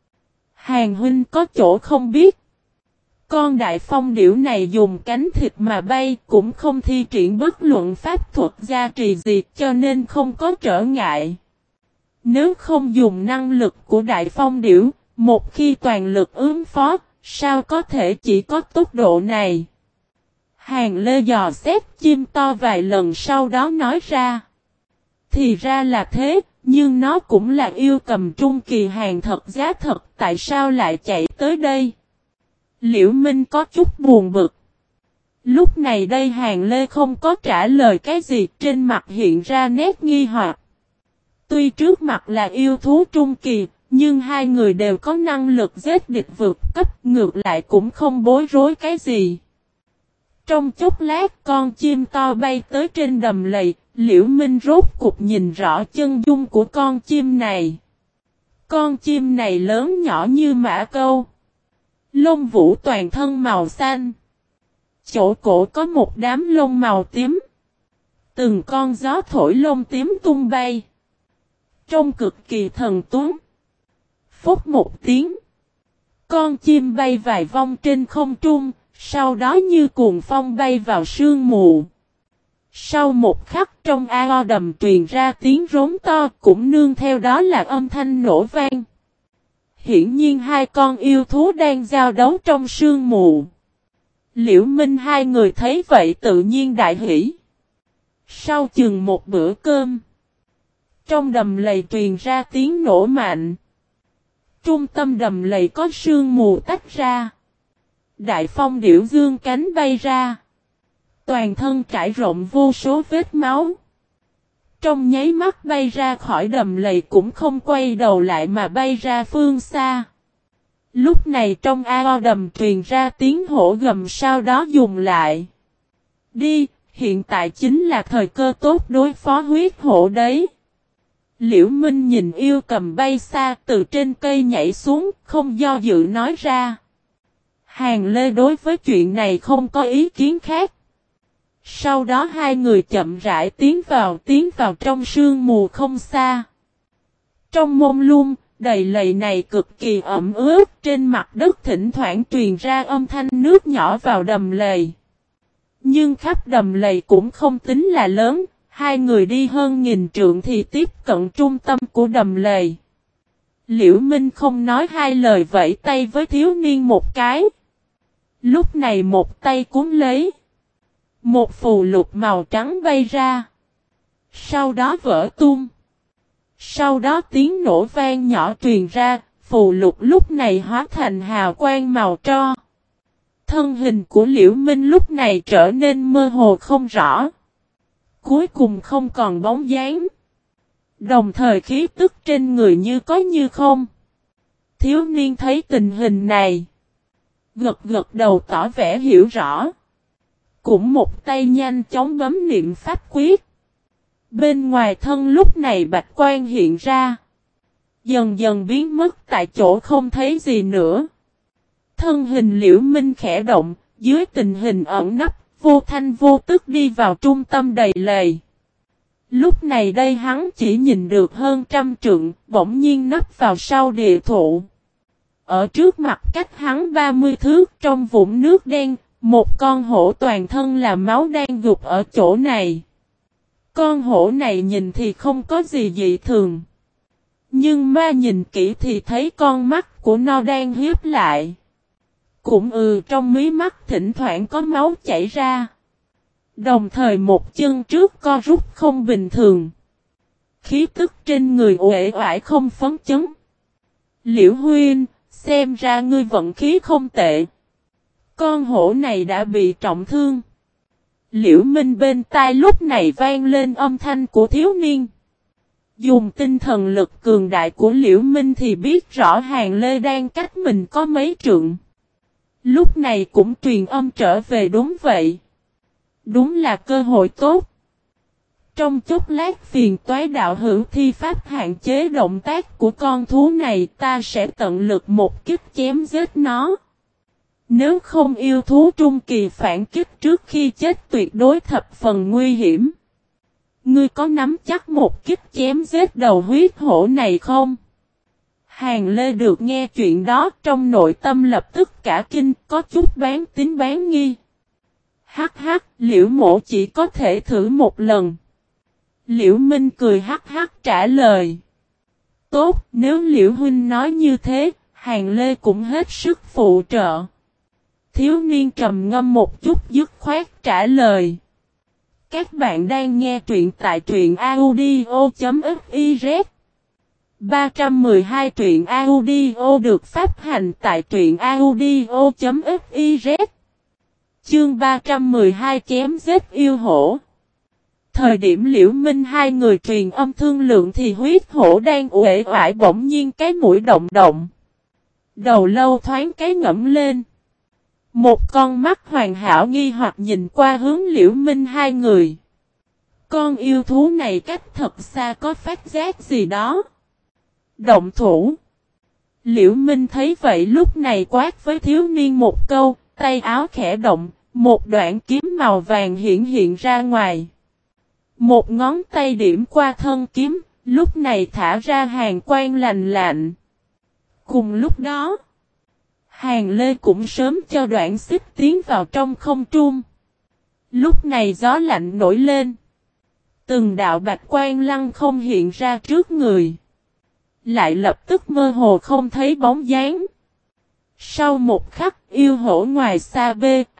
Hàng huynh có chỗ không biết. Con đại phong điểu này dùng cánh thịt mà bay, cũng không thi triển bất luận pháp thuật gia trì gì, cho nên không có trở ngại. Nếu không dùng năng lực của đại phong điểu, một khi toàn lực ứng phó, sao có thể chỉ có tốc độ này? Hàng Lê dò xét chim to vài lần sau đó nói ra. Thì ra là thế, Nhưng nó cũng là yêu cầm trung kỳ hàng thật giá thật, tại sao lại chạy tới đây? Liễu Minh có chút buồn bực. Lúc này đây Hàng Lê không có trả lời cái gì, trên mặt hiện ra nét nghi hoặc. Tuy trước mặt là yêu thú trung kỳ, nhưng hai người đều có năng lực giết địch vượt cấp, ngược lại cũng không bối rối cái gì. Trong chốc lát con chim to bay tới trên đầm lầy, Liễu Minh rốt cục nhìn rõ chân dung của con chim này. Con chim này lớn nhỏ như mã câu. Lông vũ toàn thân màu xanh. Chỗ cổ có một đám lông màu tím. Từng con gió thổi lông tím tung bay. Trông cực kỳ thần tuấn. Phốc một tiếng. Con chim bay vài vòng trên không trung, sau đó như cuồng phong bay vào sương mù. Sau một khắc trong ao đầm truyền ra tiếng rống to, cũng nương theo đó là âm thanh nổ vang. Hiển nhiên hai con yêu thú đang giao đấu trong sương mù. Liễu Minh hai người thấy vậy tự nhiên đại hỉ. Sau chừng một bữa cơm, trong đầm lầy truyền ra tiếng nổ mạnh. Trung tâm đầm lầy có sương mù tách ra. Đại phong điểu dương cánh bay ra. Toàn thân trải rộng vô số vết máu. Trong nháy mắt bay ra khỏi đầm lầy cũng không quay đầu lại mà bay ra phương xa. Lúc này trong ao đầm truyền ra tiếng hổ gầm, sau đó dùng lại. Đi, hiện tại chính là thời cơ tốt đối phó huyết hổ đấy. Liễu Minh nhìn yêu cầm bay xa từ trên cây nhảy xuống, không do dự nói ra. Hàng Lê đối với chuyện này không có ý kiến khác. Sau đó hai người chậm rãi tiến vào trong sương mù không xa. Trong mông lung, đầy lầy này cực kỳ ẩm ướt, trên mặt đất thỉnh thoảng truyền ra âm thanh nước nhỏ vào đầm lầy. Nhưng khắp đầm lầy cũng không tính là lớn, hai người đi hơn 1000 trượng thì tiếp cận trung tâm của đầm lầy. Liễu Minh không nói hai lời vẫy tay với thiếu niên một cái. Lúc này một tay cuốn lấy. Một phù lục màu trắng bay ra. Sau đó vỡ tung. Sau đó tiếng nổ vang nhỏ truyền ra, phù lục lúc này hóa thành hào quang màu tro. Thân hình của Liễu Minh lúc này trở nên mơ hồ không rõ. Cuối cùng không còn bóng dáng. Đồng thời khí tức trên người như có như không. Thiếu niên thấy tình hình này. Gật gật đầu tỏ vẻ hiểu rõ. Cũng một tay nhanh chóng bấm niệm pháp quyết. Bên ngoài thân lúc này bạch quang hiện ra. Dần dần biến mất tại chỗ không thấy gì nữa. Thân hình Liễu Minh khẽ động, dưới tình hình ẩn nấp, vô thanh vô tức đi vào trung tâm đầy lầy. Lúc này đây hắn chỉ nhìn được hơn 100 trượng, bỗng nhiên nấp vào sau địa thụ. Ở trước mặt cách hắn 30 thước trong vũng nước đen, một con hổ toàn thân là máu đang gục ở chỗ này. Con hổ này nhìn thì không có gì dị thường. Nhưng ma nhìn kỹ thì thấy con mắt của nó đang hiếp lại. Cũng trong mí mắt thỉnh thoảng có máu chảy ra. Đồng thời một chân trước co rút không bình thường. Khí tức trên người uể oải không phấn chấn. Liễu Huynh, xem ra ngươi vận khí không tệ. Con hổ này đã bị trọng thương. Liễu Minh bên tai lúc này vang lên âm thanh của thiếu niên. Dùng tinh thần lực cường đại của Liễu Minh thì biết rõ Hàng Lê đang cách mình có mấy trượng. Lúc này cũng truyền âm trở về đúng vậy. Đúng là cơ hội tốt. Trong chốc lát phiền toái đạo hữu thi pháp hạn chế động tác của con thú này, ta sẽ tận lực một kích chém giết nó. Nếu không yêu thú trung kỳ phản kích trước khi chết tuyệt đối thập phần nguy hiểm. Ngươi có nắm chắc một kích chém giết đầu huyết hổ này không? Hàng Lê được nghe chuyện đó trong nội tâm lập tức cả kinh, có chút bán tín bán nghi. Hắc hắc, Liễu mộ chỉ có thể thử một lần. Liễu Minh cười hắc hắc trả lời. Tốt, nếu Liễu huynh nói như thế, Hàng Lê cũng hết sức phụ trợ. Thiếu niên trầm ngâm một chút dứt khoát trả lời. Các bạn đang nghe truyện tại truyện audio.fiz 312 truyện audio được phát hành tại truyện audio.fiz. Chương 312 chém giết yêu hổ. Thời điểm Liễu Minh hai người truyền âm thương lượng thì huyết hổ đang uể oải bỗng nhiên cái mũi động động. Đầu lâu thoáng cái ngẫm lên. Một con mắt hoàn hảo nghi hoặc nhìn qua hướng Liễu Minh hai người. Con yêu thú này cách thật xa có phát giác gì đó. Động thủ. Liễu Minh thấy vậy lúc này quát với thiếu niên một câu, tay áo khẽ động, một đoạn kiếm màu vàng hiện ra ngoài. Một ngón tay điểm qua thân kiếm, lúc này thả ra hàn quang lành lạnh. Cùng lúc đó, Hàn Lê cũng sớm cho đoạn xích tiến vào trong không trung. Lúc này gió lạnh nổi lên. Từng đạo bạch quang lăng không hiện ra trước người. Lại lập tức mơ hồ không thấy bóng dáng. Sau một khắc yêu hổ ngoài xa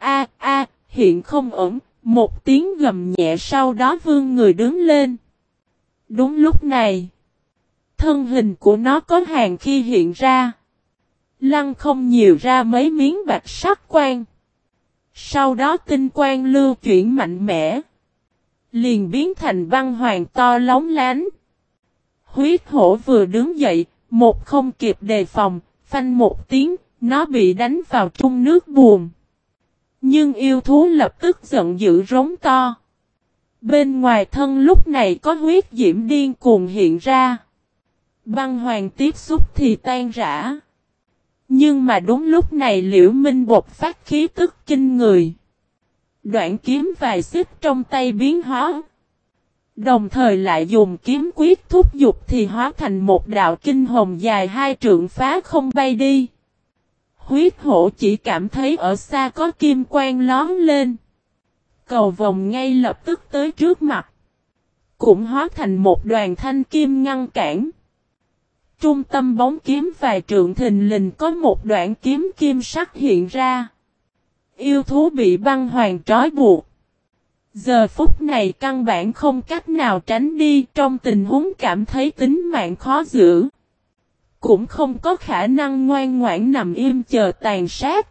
hiện không ổn, một tiếng gầm nhẹ sau đó vươn người đứng lên. Đúng lúc này, thân hình của nó có hàng khi hiện ra. Lăng không nhiều ra mấy miếng bạch sắc quang. Sau đó tinh quang lưu chuyển mạnh mẽ. Liền biến thành băng hoàng to lóng lánh. Huyết hổ vừa đứng dậy, một không kịp đề phòng, phanh một tiếng, nó bị đánh vào trung nước buồn. Nhưng yêu thú lập tức giận dữ rống to. Bên ngoài thân lúc này có huyết diễm điên cuồng hiện ra. Băng hoàng tiếp xúc thì tan rã. Nhưng mà đúng lúc này Liễu Minh bộc phát khí tức kinh người. Đoạn kiếm vài xích trong tay biến hóa. Đồng thời lại dùng kiếm quyết thúc giục thì hóa thành một đạo kinh hồng dài 2 trượng phá không bay đi. Huyết hổ chỉ cảm thấy ở xa có kim quang lóm lên. Cầu vồng ngay lập tức tới trước mặt. Cũng hóa thành một đoàn thanh kim ngăn cản. Trung tâm bóng kiếm vài trượng thình lình có một đoạn kiếm kim sắc hiện ra. Yêu thú bị băng hoàng trói buộc. Giờ phút này căn bản không cách nào tránh đi, trong tình huống cảm thấy tính mạng khó giữ. Cũng không có khả năng ngoan ngoãn nằm im chờ tàn sát.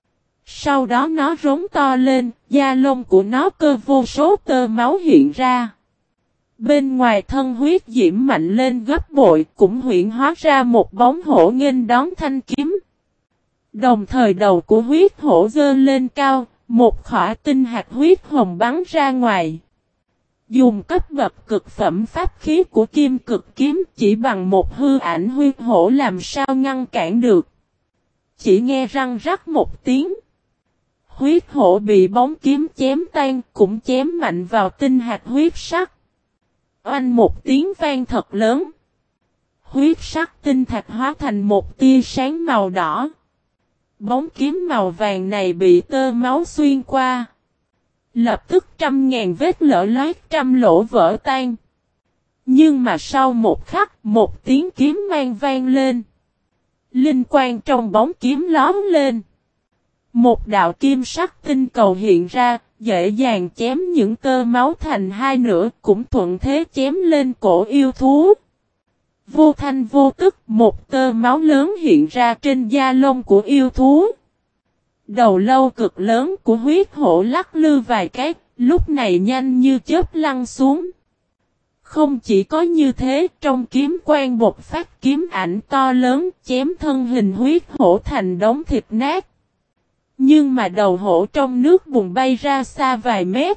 Sau đó nó rống to lên, da lông của nó cơ vô số tơ máu hiện ra. Bên ngoài thân huyết diễm mạnh lên gấp bội cũng huyễn hóa ra một bóng hổ nghênh đón thanh kiếm. Đồng thời đầu của huyết hổ dơ lên cao, một khỏa tinh hạt huyết hồng bắn ra ngoài. Dùng cấp bậc cực phẩm pháp khí của kim cực kiếm chỉ bằng một hư ảnh huyết hổ làm sao ngăn cản được. Chỉ nghe răng rắc một tiếng. Huyết hổ bị bóng kiếm chém tan cũng chém mạnh vào tinh hạt huyết sắc. Oanh một tiếng vang thật lớn. Huyết sắc tinh thạch hóa thành một tia sáng màu đỏ. Bóng kiếm màu vàng này bị tơ máu xuyên qua. Lập tức 100.000 vết lở loét, 100 lỗ vỡ tan. Nhưng mà sau một khắc, một tiếng kiếm mang vang lên. Linh quang trong bóng kiếm lóm lên. Một đạo kim sắc tinh cầu hiện ra, dễ dàng chém những tơ máu thành hai nửa, cũng thuận thế chém lên cổ yêu thú. Vô thanh vô tức, một tơ máu lớn hiện ra trên da lông của yêu thú. Đầu lâu cực lớn của huyết hổ lắc lư vài cái, lúc này nhanh như chớp lăn xuống. Không chỉ có như thế, trong kiếm quang bộc phát kiếm ảnh to lớn chém thân hình huyết hổ thành đống thịt nát. Nhưng mà đầu hổ trong nước bùn bay ra xa vài mét.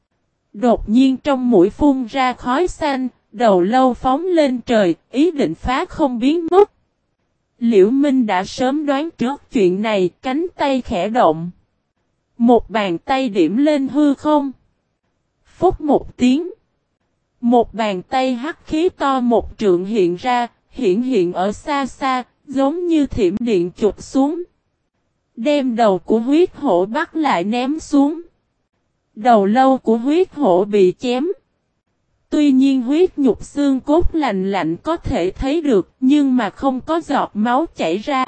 Đột nhiên trong mũi phun ra khói xanh, đầu lâu phóng lên trời, ý định phá không biến mất. Liễu Minh đã sớm đoán trước chuyện này, cánh tay khẽ động. Một bàn tay điểm lên hư không. Phúc một tiếng. Một bàn tay hắc khí to một trượng hiện ra, hiện ở xa xa, giống như thiểm điện chụp xuống. Đem đầu của huyết hổ bắt lại ném xuống. Đầu lâu của huyết hổ bị chém. Tuy nhiên huyết nhục xương cốt lành lạnh có thể thấy được, nhưng mà không có giọt máu chảy ra.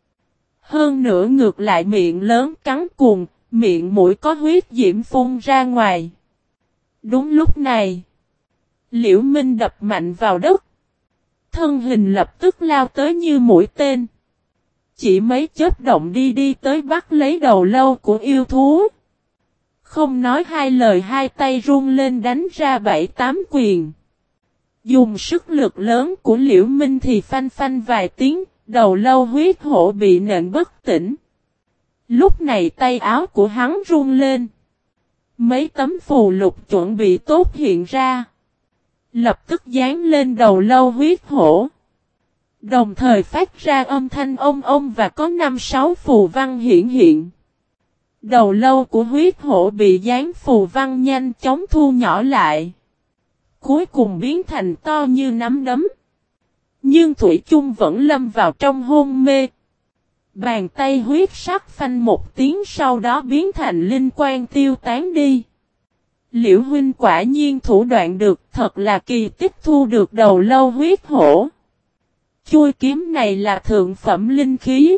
Hơn nữa ngược lại miệng lớn cắn cuồng, miệng mũi có huyết diễm phun ra ngoài. Đúng lúc này, Liễu Minh đập mạnh vào đất. Thân hình lập tức lao tới như mũi tên. Chỉ mấy chớp động đi tới bắt lấy đầu lâu của yêu thú. Không nói hai lời, hai tay run lên đánh ra 7-8 quyền. Dùng sức lực lớn của Liễu Minh thì phanh phanh vài tiếng, đầu lâu huyết hổ bị nện bất tỉnh. Lúc này tay áo của hắn run lên. Mấy tấm phù lục chuẩn bị tốt hiện ra. Lập tức dán lên đầu lâu huyết hổ. Đồng thời phát ra âm thanh ông và có 5-6 phù văn hiện. Đầu lâu của huyết hổ bị dán phù văn nhanh chóng thu nhỏ lại. Cuối cùng biến thành to như nắm đấm. Nhưng thủy chung vẫn lâm vào trong hôn mê. Bàn tay huyết sắc phanh một tiếng sau đó biến thành linh quang tiêu tán đi. Liễu huynh quả nhiên thủ đoạn được, thật là kỳ tích, thu được đầu lâu huyết hổ. Chuôi kiếm này là thượng phẩm linh khí.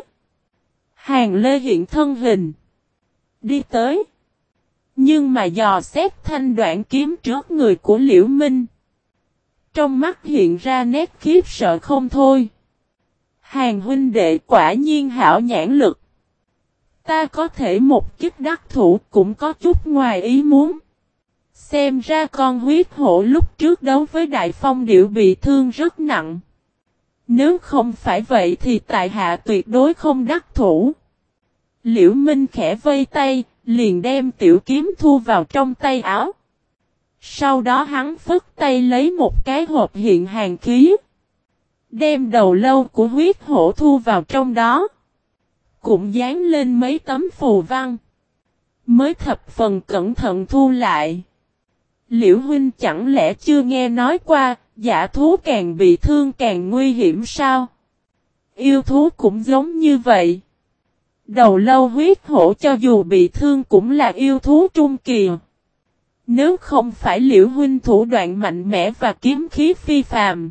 Hàng Lê hiện thân hình. Đi tới. Nhưng mà dò xét thanh đoạn kiếm trước người của Liễu Minh. Trong mắt hiện ra nét khiếp sợ không thôi. Hàng huynh đệ quả nhiên hảo nhãn lực. Ta có thể một kích đắc thủ cũng có chút ngoài ý muốn. Xem ra con huyết hổ lúc trước đấu với Đại Phong Điểu bị thương rất nặng. Nếu không phải vậy thì tại hạ tuyệt đối không đắc thủ. Liễu Minh khẽ vây tay, liền đem tiểu kiếm thu vào trong tay áo. Sau đó hắn phất tay lấy một cái hộp hiện hàn khí. Đem đầu lâu của huyết hổ thu vào trong đó. Cũng dán lên mấy tấm phù văn. Mới thập phần cẩn thận thu lại. Liễu huynh chẳng lẽ chưa nghe nói qua, giả thú càng bị thương càng nguy hiểm sao? Yêu thú cũng giống như vậy. Đầu lâu huyết hổ cho dù bị thương cũng là yêu thú trung kỳ. Nếu không phải Liễu huynh thủ đoạn mạnh mẽ và kiếm khí phi phàm,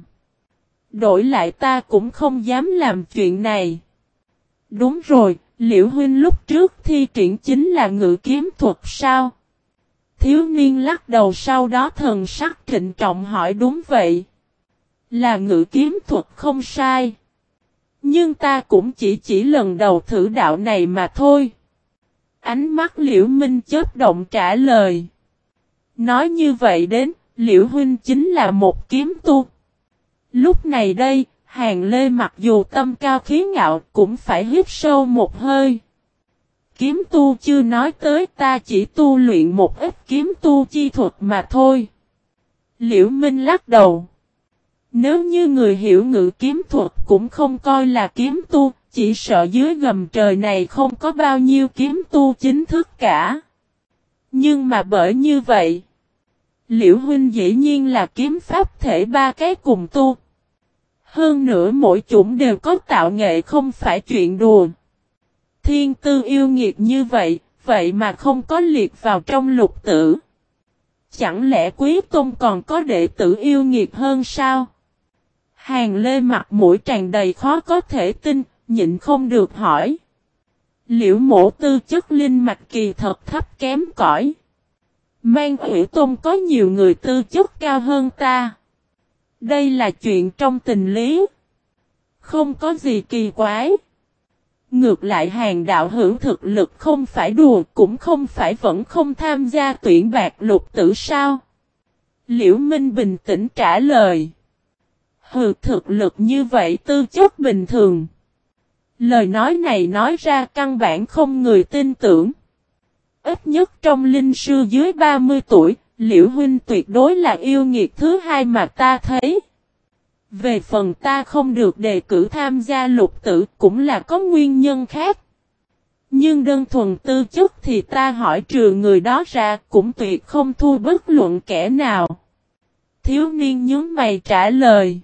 đổi lại ta cũng không dám làm chuyện này. Đúng rồi, Liễu huynh lúc trước thi triển chính là ngự kiếm thuật sao? Thiếu niên lắc đầu sau đó thần sắc trịnh trọng hỏi. Đúng vậy. Là ngự kiếm thuật không sai. Nhưng ta cũng chỉ lần đầu thử đạo này mà thôi. Ánh mắt Liễu Minh chớp động trả lời. Nói như vậy đến, Liễu huynh chính là một kiếm tu. Lúc này đây, Hàng Lê mặc dù tâm cao khí ngạo cũng phải hít sâu một hơi. Kiếm tu chưa nói tới, ta chỉ tu luyện một ít kiếm tu chi thuật mà thôi. Liễu Minh lắc đầu. Nếu như người hiểu ngự kiếm thuật cũng không coi là kiếm tu, chỉ sợ dưới gầm trời này không có bao nhiêu kiếm tu chính thức cả. Nhưng mà bởi như vậy, Liễu huynh dĩ nhiên là kiếm pháp thể ba cái cùng tu. Hơn nữa mỗi chủng đều có tạo nghệ, không phải chuyện đùa. Thiên tư yêu nghiệt như vậy, vậy mà không có liệt vào trong lục tử. Chẳng lẽ Quý Tôn còn có đệ tử yêu nghiệt hơn sao? Hàng Lê mặt mũi tràn đầy khó có thể tin, nhịn không được hỏi. Liễu mổ tư chất linh mạch kỳ thật thấp kém cỏi. Mang Hủy Tôn có nhiều người tư chất cao hơn ta. Đây là chuyện trong tình lý. Không có gì kỳ quái. Ngược lại Hàng đạo hữu thực lực không phải đùa, cũng không phải vẫn không tham gia tuyển bạc lục tử sao? Liễu Minh bình tĩnh trả lời. Hừ, thực lực như vậy tư chất bình thường. Lời nói này nói ra căn bản không người tin tưởng. Ít nhất trong linh sư dưới 30 tuổi, Liễu huynh tuyệt đối là yêu nghiệt thứ hai mà ta thấy. Về phần ta không được đề cử tham gia lục tử cũng là có nguyên nhân khác. Nhưng đơn thuần tư chất thì ta hỏi trừ người đó ra cũng tuyệt không thu bất luận kẻ nào. Thiếu niên nhướng mày trả lời.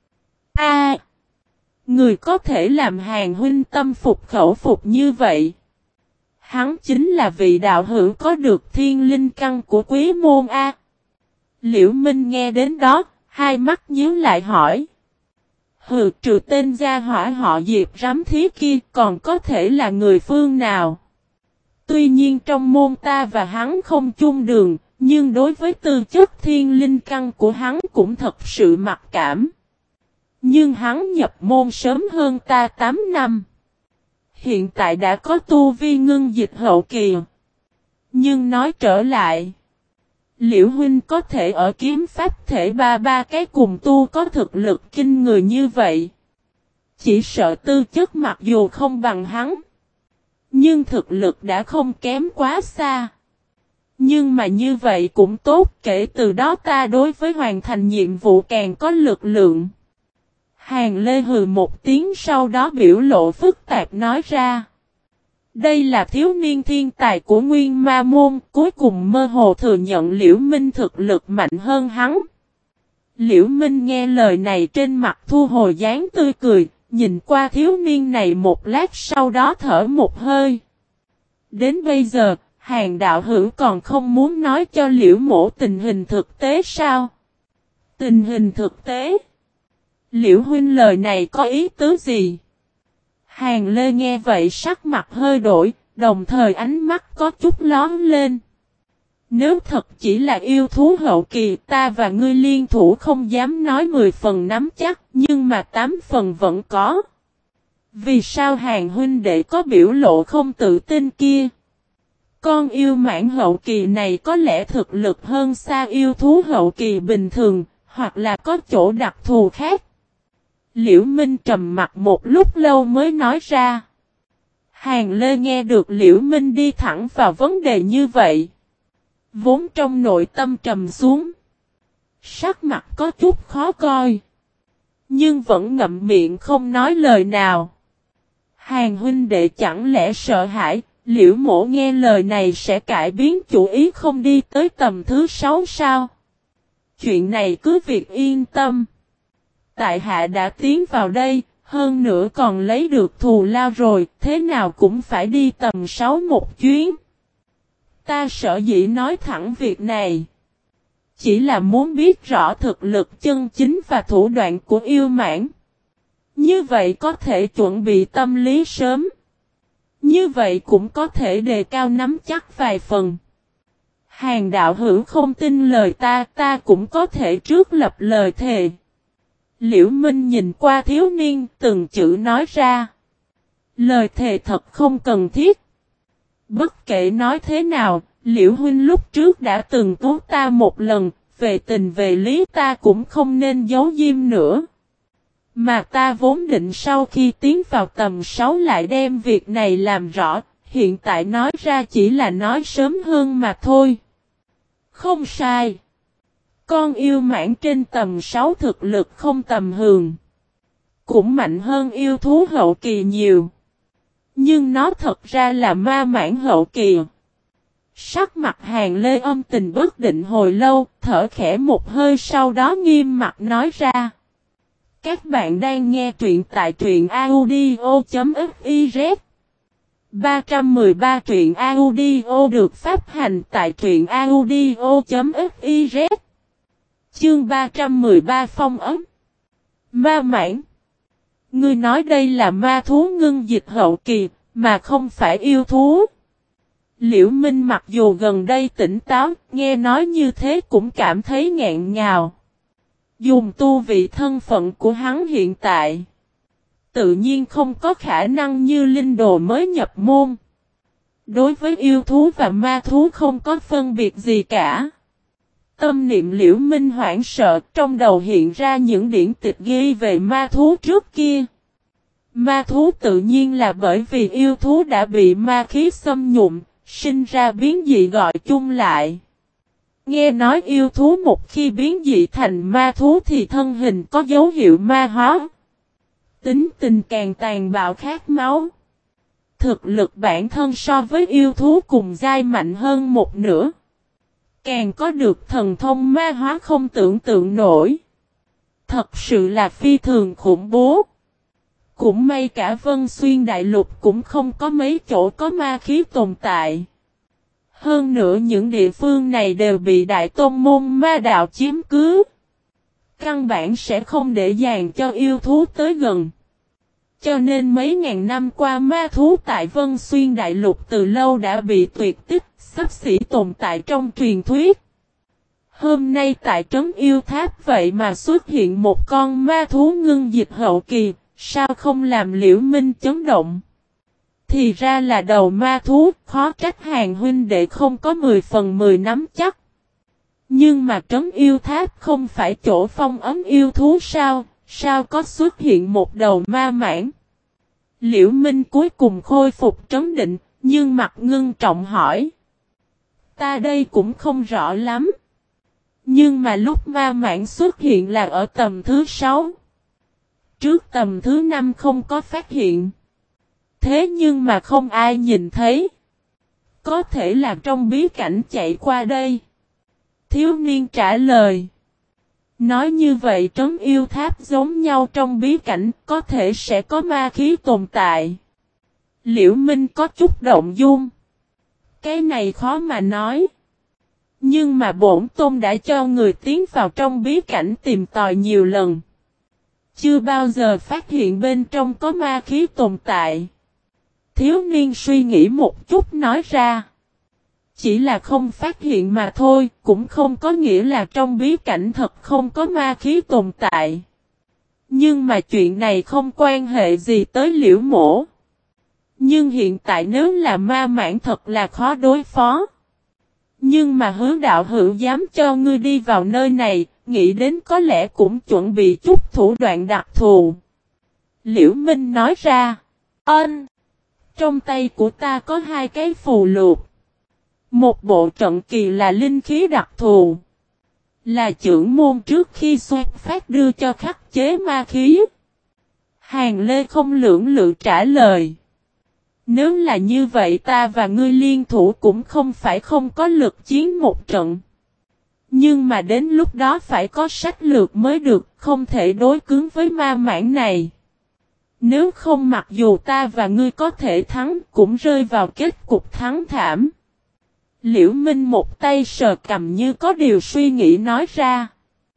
Người có thể làm Hàng huynh tâm phục khẩu phục như vậy. Hắn chính là vị đạo hữu có được thiên linh căn của Quý môn A. Liễu Minh nghe đến đó, hai mắt nhíu lại hỏi. Hừ, trừ tên gia hỏa họ Diệp rắm thí kia còn có thể là người phương nào? Tuy nhiên trong môn ta và hắn không chung đường, nhưng đối với tư chất thiên linh căn của hắn cũng thật sự mặc cảm. Nhưng hắn nhập môn sớm hơn ta 8 năm. Hiện tại đã có tu vi ngưng dịch hậu kỳ. Nhưng nói trở lại, Liễu huynh có thể ở kiếm pháp thể ba cái cùng tu có thực lực kinh người như vậy. Chỉ sợ tư chất mặc dù không bằng hắn, nhưng thực lực đã không kém quá xa. Nhưng mà như vậy cũng tốt, kể từ đó ta đối với hoàn thành nhiệm vụ càng có lực lượng. Hàn Lê hừ một tiếng, sau đó biểu lộ phức tạp nói ra. Đây là thiếu niên thiên tài của Nguyên Ma Môn, cuối cùng mơ hồ thừa nhận Liễu Minh thực lực mạnh hơn hắn. Liễu Minh nghe lời này trên mặt thu hồi dáng tươi cười, nhìn qua thiếu niên này một lát sau đó thở một hơi. Đến bây giờ, Hàn đạo hữu còn không muốn nói cho Liễu mỗ tình hình thực tế sao? Tình hình thực tế? Liễu huynh lời này có ý tứ gì? Hàn Lê nghe vậy sắc mặt hơi đổi, đồng thời ánh mắt có chút lón lên. Nếu thật chỉ là yêu thú hậu kỳ, ta và ngươi liên thủ không dám nói 10 phần nắm chắc, nhưng mà 8 phần vẫn có. Vì sao Hàn huynh đệ có biểu lộ không tự tin kia? Con yêu mãng hậu kỳ này có lẽ thực lực hơn xa yêu thú hậu kỳ bình thường, hoặc là có chỗ đặc thù khác. Liễu Minh trầm mặt một lúc lâu mới nói ra. Hàn Lê nghe được Liễu Minh đi thẳng vào vấn đề như vậy, vốn trong nội tâm trầm xuống, sắc mặt có chút khó coi, nhưng vẫn ngậm miệng không nói lời nào. Hàn huynh đệ chẳng lẽ sợ hãi, Liễu mỗ nghe lời này sẽ cải biến chủ ý không đi tới tầm thứ 6 sao? Chuyện này cứ việc yên tâm. Tại hạ đã tiến vào đây, hơn nữa còn lấy được thù lao rồi, thế nào cũng phải đi tầm 6 một chuyến. Ta sở dĩ nói thẳng việc này, chỉ là muốn biết rõ thực lực chân chính và thủ đoạn của yêu mãng. Như vậy có thể chuẩn bị tâm lý sớm. Như vậy cũng có thể đề cao nắm chắc vài phần. Hàn đạo hữu không tin lời ta cũng có thể trước lập lời thề. Liễu Minh nhìn qua thiếu niên từng chữ nói ra. Lời thề thật không cần thiết. Bất kể nói thế nào, Liễu huynh lúc trước đã từng cứu ta một lần, về tình về lý ta cũng không nên giấu diêm nữa. Mà ta vốn định sau khi tiến vào tầm 6 lại đem việc này làm rõ, hiện tại nói ra chỉ là nói sớm hơn mà thôi. Không sai. Con yêu mãng trên tầm 6 thực lực không tầm thường. Cũng mạnh hơn yêu thú hậu kỳ nhiều. Nhưng nó thật ra là ma mãng hậu kỳ. Sắc mặt Hàn Lê âm tình bất định hồi lâu, thở khẽ một hơi sau đó nghiêm mặt nói ra. Các bạn đang nghe truyện tại truyện audio.fiz 313 truyện audio được phát hành tại truyện audio.fiz. Chương 313 phong ấm. Ma mãng. Ngươi nói đây là ma thú ngưng dịch hậu kỳ, mà không phải yêu thú. Liễu Minh mặc dù gần đây tỉnh táo, nghe nói như thế cũng cảm thấy ngẹn ngào. Dùng tu vị thân phận của hắn hiện tại, tự nhiên không có khả năng như linh đồ mới nhập môn. Đối với yêu thú và ma thú không có phân biệt gì cả. Tâm niệm Liễu Minh hoảng sợ, trong đầu hiện ra những điển tịch ghi về ma thú trước kia. Ma thú tự nhiên là bởi vì yêu thú đã bị ma khí xâm nhuộm, sinh ra biến dị gọi chung lại. Nghe nói yêu thú một khi biến dị thành ma thú thì thân hình có dấu hiệu ma hóa. Tính tình càng tàn bạo khát máu. Thực lực bản thân so với yêu thú cùng giai mạnh hơn một nửa. Càng có được thần thông ma hóa không tưởng tượng nổi. Thật sự là phi thường khủng bố. Cũng may cả Vân Xuyên Đại Lục cũng không có mấy chỗ có ma khí tồn tại. Hơn nữa những địa phương này đều bị Đại Tôn môn ma đạo chiếm cứ. Căn bản sẽ không dễ dàng cho yêu thú tới gần. Cho nên mấy ngàn năm qua ma thú tại Vân Xuyên Đại Lục từ lâu đã bị tuyệt tích, sắp xỉ tồn tại trong truyền thuyết. Hôm nay tại trấn yêu tháp vậy mà xuất hiện một con ma thú ngưng dịch hậu kỳ, sao không làm Liễu Minh chấn động? Thì ra là đầu ma thú, khó trách Hàng huynh đệ không có 10 phần 10 nắm chắc. Nhưng mà trấn yêu tháp không phải chỗ phong ấn yêu thú sao, sao có xuất hiện một đầu ma mãng? Liễu Minh cuối cùng khôi phục trấn định, nhưng mặt ngưng trọng hỏi. Ta đây cũng không rõ lắm. Nhưng mà lúc ma mãng xuất hiện là ở tầm thứ 6. Trước tầm thứ 5 không có phát hiện. Thế nhưng mà không ai nhìn thấy. Có thể là trong bí cảnh chạy qua đây. Thiếu niên trả lời. Nói như vậy trấn yêu tháp giống nhau trong bí cảnh có thể sẽ có ma khí tồn tại. Liễu Minh có chút động dung. Cái này khó mà nói. Nhưng mà bổn tôn đã cho người tiến vào trong bí cảnh tìm tòi nhiều lần. Chưa bao giờ phát hiện bên trong có ma khí tồn tại. Thiếu niên suy nghĩ một chút nói ra. Chỉ là không phát hiện mà thôi, cũng không có nghĩa là trong bí cảnh thật không có ma khí tồn tại. Nhưng mà chuyện này không quan hệ gì tới Liễu Mỗ. Nhưng hiện tại nếu là ma mãng thật là khó đối phó. Nhưng mà Hứa đạo hữu dám cho ngươi đi vào nơi này, nghĩ đến có lẽ cũng chuẩn bị chút thủ đoạn đặc thù. Liễu Minh nói ra. Trong tay của ta có 2 cái phù lục. Một bộ trận kỳ là linh khí đặc thù. Là trưởng môn trước khi xuất phát đưa cho khắc chế ma khí. Hàng Lê không lưỡng lự trả lời. Nếu là như vậy ta và ngươi liên thủ cũng không phải không có lực chiến một trận. Nhưng mà đến lúc đó phải có sách lược mới được, không thể đối cứng với ma mãng này. Nếu không mặc dù ta và ngươi có thể thắng cũng rơi vào kết cục thắng thảm. Liễu Minh một tay sờ cầm như có điều suy nghĩ nói ra.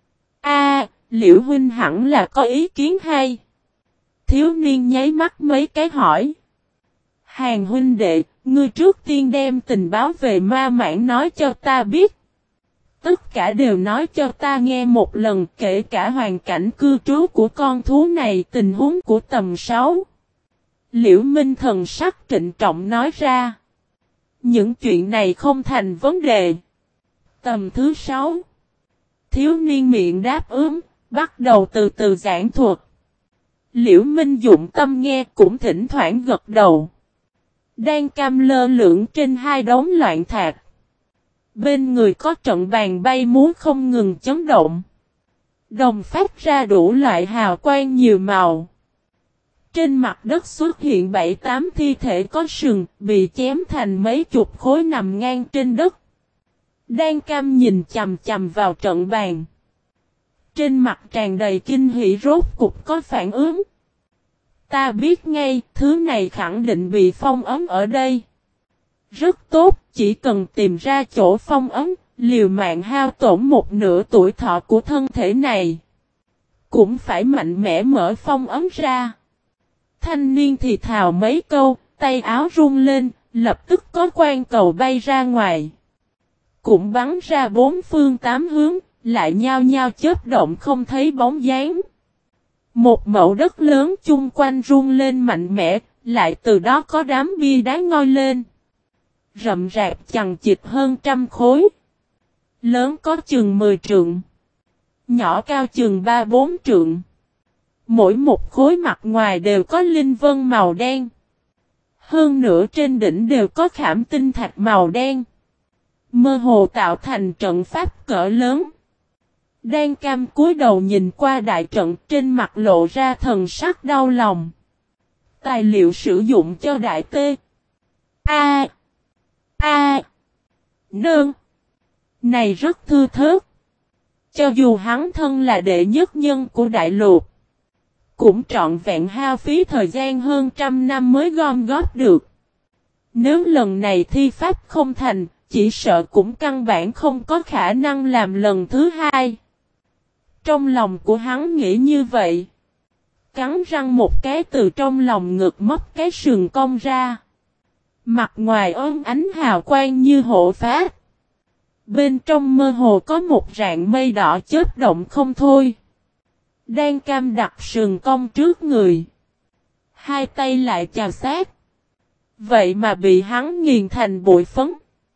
Liễu huynh hẳn là có ý kiến hay. Thiếu niên nháy mắt mấy cái hỏi. Hàng huynh đệ, ngươi trước tiên đem tình báo về ma mãng nói cho ta biết. Tất cả đều nói cho ta nghe một lần, kể cả hoàn cảnh cư trú của con thú này, tình huống của tầm 6. Liễu Minh thần sắc trịnh trọng nói ra. Những chuyện này không thành vấn đề. Tầm thứ 6. Thiếu niên miệng đáp ứng, bắt đầu từ từ giảng thuật. Liễu Minh dụng tâm nghe cũng thỉnh thoảng gật đầu. Đang cam lơ lửng trên 2 đống loạn thạch. Bên người có trận bàn bay múa không ngừng chấn động. Đồng phát ra đủ loại hào quang nhiều màu. Trên mặt đất xuất hiện 7-8 thi thể có sừng, bị chém thành mấy chục khối nằm ngang trên đất. Đan Cam nhìn chằm chằm vào trận bàn. Trên mặt tràn đầy kinh hỉ rốt cục có phản ứng. Ta biết ngay, thứ này khẳng định bị phong ấn ở đây. Rất tốt, chỉ cần tìm ra chỗ phong ấn, liều mạng hao tổn một nửa tuổi thọ của thân thể này. Cũng phải mạnh mẽ mở phong ấn ra. Thanh niên thì thào mấy câu, tay áo rung lên, lập tức có quang cầu bay ra ngoài. Cũng bắn ra 4 phương 8 hướng, lại nhao nhao chớp động không thấy bóng dáng. Một mẫu đất lớn chung quanh rung lên mạnh mẽ, lại từ đó có đám bia đá ngoi lên. Rậm rạp chằng chịt hơn 100 khối. Lớn có chừng 10 trượng. Nhỏ cao chừng 3-4 trượng. Mỗi một khối mặt ngoài đều có linh vân màu đen. Hơn nữa trên đỉnh đều có khảm tinh thạch màu đen. Mơ hồ tạo thành trận pháp cỡ lớn. Đan Cam cúi đầu nhìn qua đại trận, trên mặt lộ ra thần sắc đau lòng. Tài liệu sử dụng cho đại tê. Nương. Này rất thưa thớt. Cho dù hắn thân là đệ nhất nhân của đại lục, cũng trọn vẹn hao phí thời gian hơn 100 năm mới gom góp được. Nếu lần này thi pháp không thành, chỉ sợ cũng căn bản không có khả năng làm lần thứ 2. Trong lòng của hắn nghĩ như vậy. Cắn răng một cái từ trong lòng ngực móc cái sừng cong ra. Mặt ngoài ôm ánh hào quang như hộ phát. Bên trong mơ hồ có một rạn mây đỏ chớp động không thôi. Đan Cam đặt sườn cong trước người. Hai tay lại chà sát. Vậy mà bị hắn nghiền thành bụi phấn.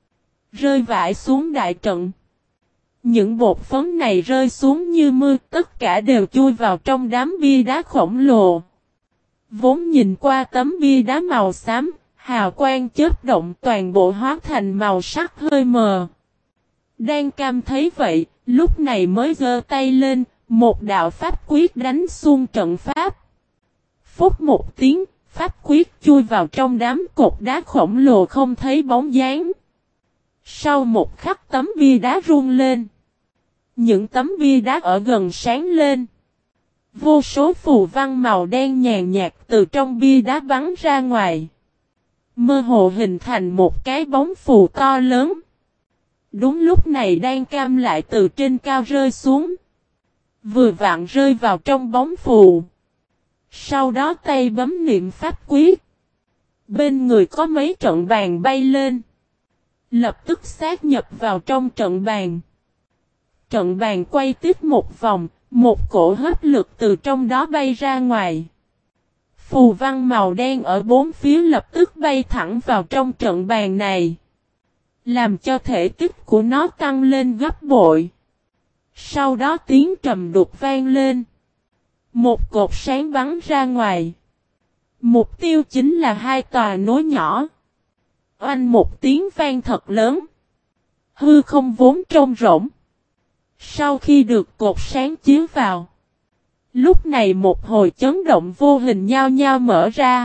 Rơi vãi xuống đại trận. Những bột phấn này rơi xuống như mưa, tất cả đều chui vào trong đám bia đá khổng lồ. Vốn nhìn qua tấm bia đá màu xám, hào quang chớp động toàn bộ hóa thành màu sắc hơi mờ. Đan Cam thấy vậy, lúc này mới giơ tay lên, một đạo pháp quyết đánh xung trận pháp. Phúc một tiếng, pháp quyết chui vào trong đám cột đá khổng lồ không thấy bóng dáng. Sau một khắc tấm bia đá rung lên. Những tấm bia đá ở gần sáng lên. Vô số phù văn màu đen nhàn nhạt từ trong bia đá bắn ra ngoài. Mơ hồ hình thành một cái bóng phù to lớn. Đúng lúc này Đan Cam lại từ trên cao rơi xuống. Vừa vặn rơi vào trong bóng phù. Sau đó tay bấm niệm pháp quyết. Bên người có mấy trận bàn bay lên. Lập tức sát nhập vào trong trận bàn. Trận bàn quay tiếp một vòng, một cổ hấp lực từ trong đó bay ra ngoài. Phù văn màu đen ở bốn phía lập tức bay thẳng vào trong trận bàn này. Làm cho thể tích của nó tăng lên gấp bội. Sau đó tiếng trầm đục vang lên. Một cột sáng bắn ra ngoài. Mục tiêu chính là hai tòa núi nhỏ. Oanh một tiếng vang thật lớn. Hư không vốn trông rỗng. Sau khi được cột sáng chiếu vào. Lúc này một hồi chấn động vô hình nhao nhao mở ra.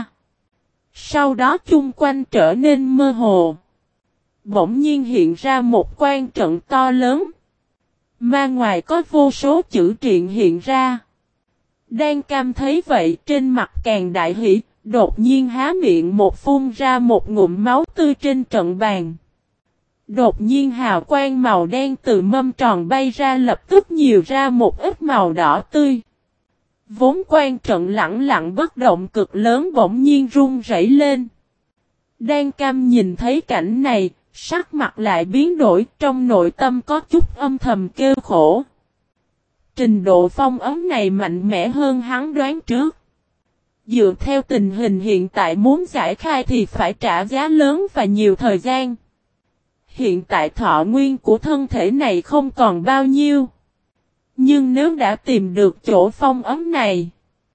Sau đó chung quanh trở nên mơ hồ. Bỗng nhiên hiện ra một quan trận to lớn. Mà ngoài có vô số chữ truyện hiện ra. Đan Cam thấy vậy trên mặt càng đại hỉ, đột nhiên há miệng một phun ra một ngụm máu tươi trên trận bàn. Đột nhiên hào quang màu đen từ mâm tròn bay ra lập tức nhiều ra một ít màu đỏ tươi. Vốn quan trận lặng lặng bất động cực lớn bỗng nhiên rung rẩy lên. Đan Cam nhìn thấy cảnh này, sắc mặt lại biến đổi, trong nội tâm có chút âm thầm kêu khổ. Trình độ phong ấn này mạnh mẽ hơn hắn đoán trước. Dựa theo tình hình hiện tại muốn giải khai thì phải trả giá lớn và nhiều thời gian. Hiện tại thọ nguyên của thân thể này không còn bao nhiêu. Nhưng nếu đã tìm được chỗ phong ấn này,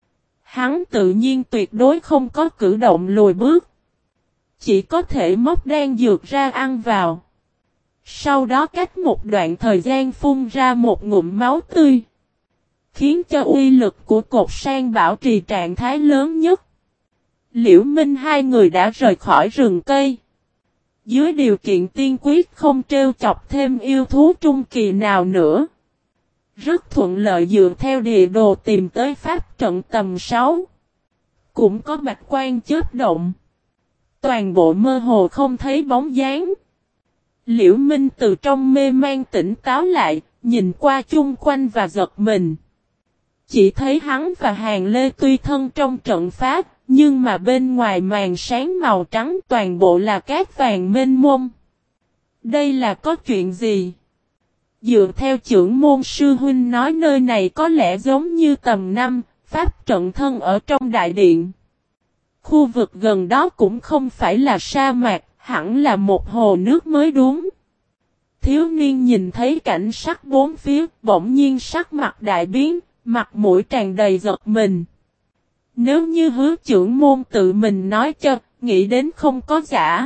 hắn tự nhiên tuyệt đối không có cử động lùi bước. Chỉ có thể móc đan dược ra ăn vào. Sau đó cách một đoạn thời gian phun ra một ngụm máu tươi. Khiến cho uy lực của cột sang bảo trì trạng thái lớn nhất. Liễu Minh hai người đã rời khỏi rừng cây. Dưới điều kiện tiên quyết không trêu chọc thêm yêu thú trung kỳ nào nữa. Rất thuận lợi dựa theo địa đồ tìm tới pháp trận tầm 6. Cũng có bạch quan chớp động. Toàn bộ mơ hồ không thấy bóng dáng. Liễu Minh từ trong mê man tỉnh táo lại, nhìn qua chung quanh và giật mình. Chỉ thấy hắn và Hàng Lê tuy thân trong trận pháp, nhưng mà bên ngoài màn sáng màu trắng toàn bộ là cát vàng mênh mông. Đây là có chuyện gì? Dựa theo trưởng môn sư huynh nói nơi này có lẽ giống như tầm 5, pháp trận thân ở trong đại điện. Khu vực gần đó cũng không phải là sa mạc, hẳn là một hồ nước mới đúng. Thiếu niên nhìn thấy cảnh sắc bốn phía, bỗng nhiên sắc mặt đại biến, mặt mũi tràn đầy giật mình. Nếu như Hứa trưởng môn tự mình nói cho, nghĩ đến không có giả.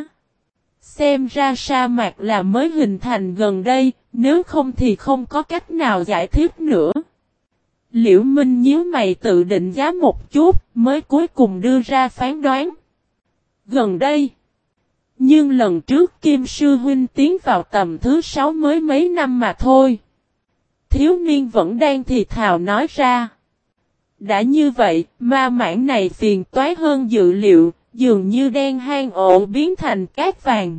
Xem ra sa mạc là mới hình thành gần đây, nếu không thì không có cách nào giải thích nữa. Liễu Minh nhíu mày tự định giá một chút, mới cuối cùng đưa ra phán đoán. Gần đây. Nhưng lần trước Kim Sư Huynh tiến vào tầm thứ 6 mới mấy năm mà thôi. Thiếu niên vẫn đang thì thào nói ra. Đã như vậy, ma mãng này phiền toái hơn dự liệu, dường như đen hang ổ biến thành cát vàng.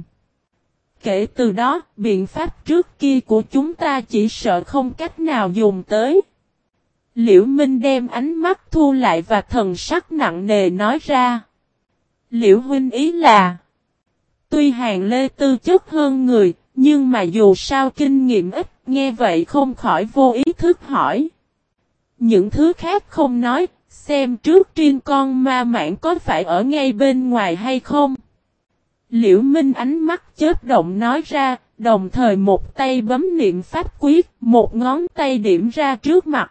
Kể từ đó, biện pháp trước kia của chúng ta chỉ sợ không cách nào dùng tới. Liễu Minh đem ánh mắt thu lại và thần sắc nặng nề nói ra. Liễu huynh ý là, tuy Hàng Lê tư chất hơn người, Nhưng mà dù sao kinh nghiệm ít, nghe vậy không khỏi vô ý thức hỏi. Những thứ khác không nói, xem trước trên con ma mãng có phải ở ngay bên ngoài hay không. Liễu Minh ánh mắt chớp động nói ra, đồng thời một tay bấm niệm pháp quyết, một ngón tay điểm ra trước mặt.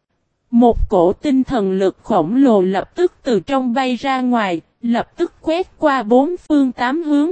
Một cổ tinh thần lực khổng lồ lập tức từ trong bay ra ngoài, lập tức quét qua bốn phương tám hướng.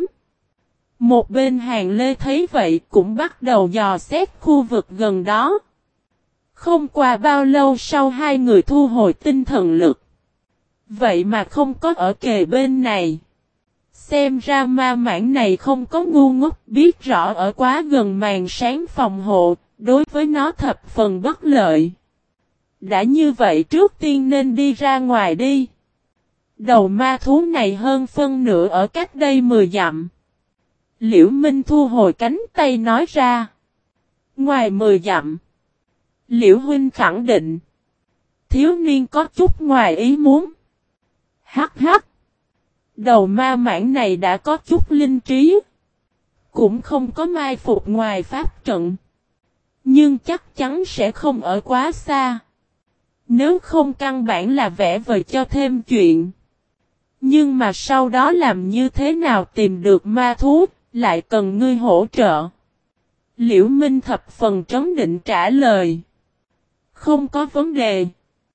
Một bên Hàng Lê thấy vậy cũng bắt đầu dò xét khu vực gần đó. Không qua bao lâu sau hai người thu hồi tinh thần lực. Vậy mà không có ở kề bên này. Xem ra ma mãng này không có ngu ngốc, biết rõ ở quá gần màn sáng phòng hộ, đối với nó thập phần bất lợi. Đã như vậy trước tiên nên đi ra ngoài đi. Đầu ma thú này hơn phân nửa ở cách đây 10 dặm. Liễu Minh thu hồi cánh tay nói ra. Ngoài 10 dặm. Liễu Huynh khẳng định. Thiếu niên có chút ngoài ý muốn. Hắc hắc. Đầu ma mãng này đã có chút linh trí. Cũng không có mai phục ngoài pháp trận. Nhưng chắc chắn sẽ không ở quá xa. Nếu không căn bản là vẽ vời cho thêm chuyện. Nhưng mà sau đó làm như thế nào tìm được ma thú, lại cần ngươi hỗ trợ. Liễu Minh thập phần trấn định trả lời. Không có vấn đề.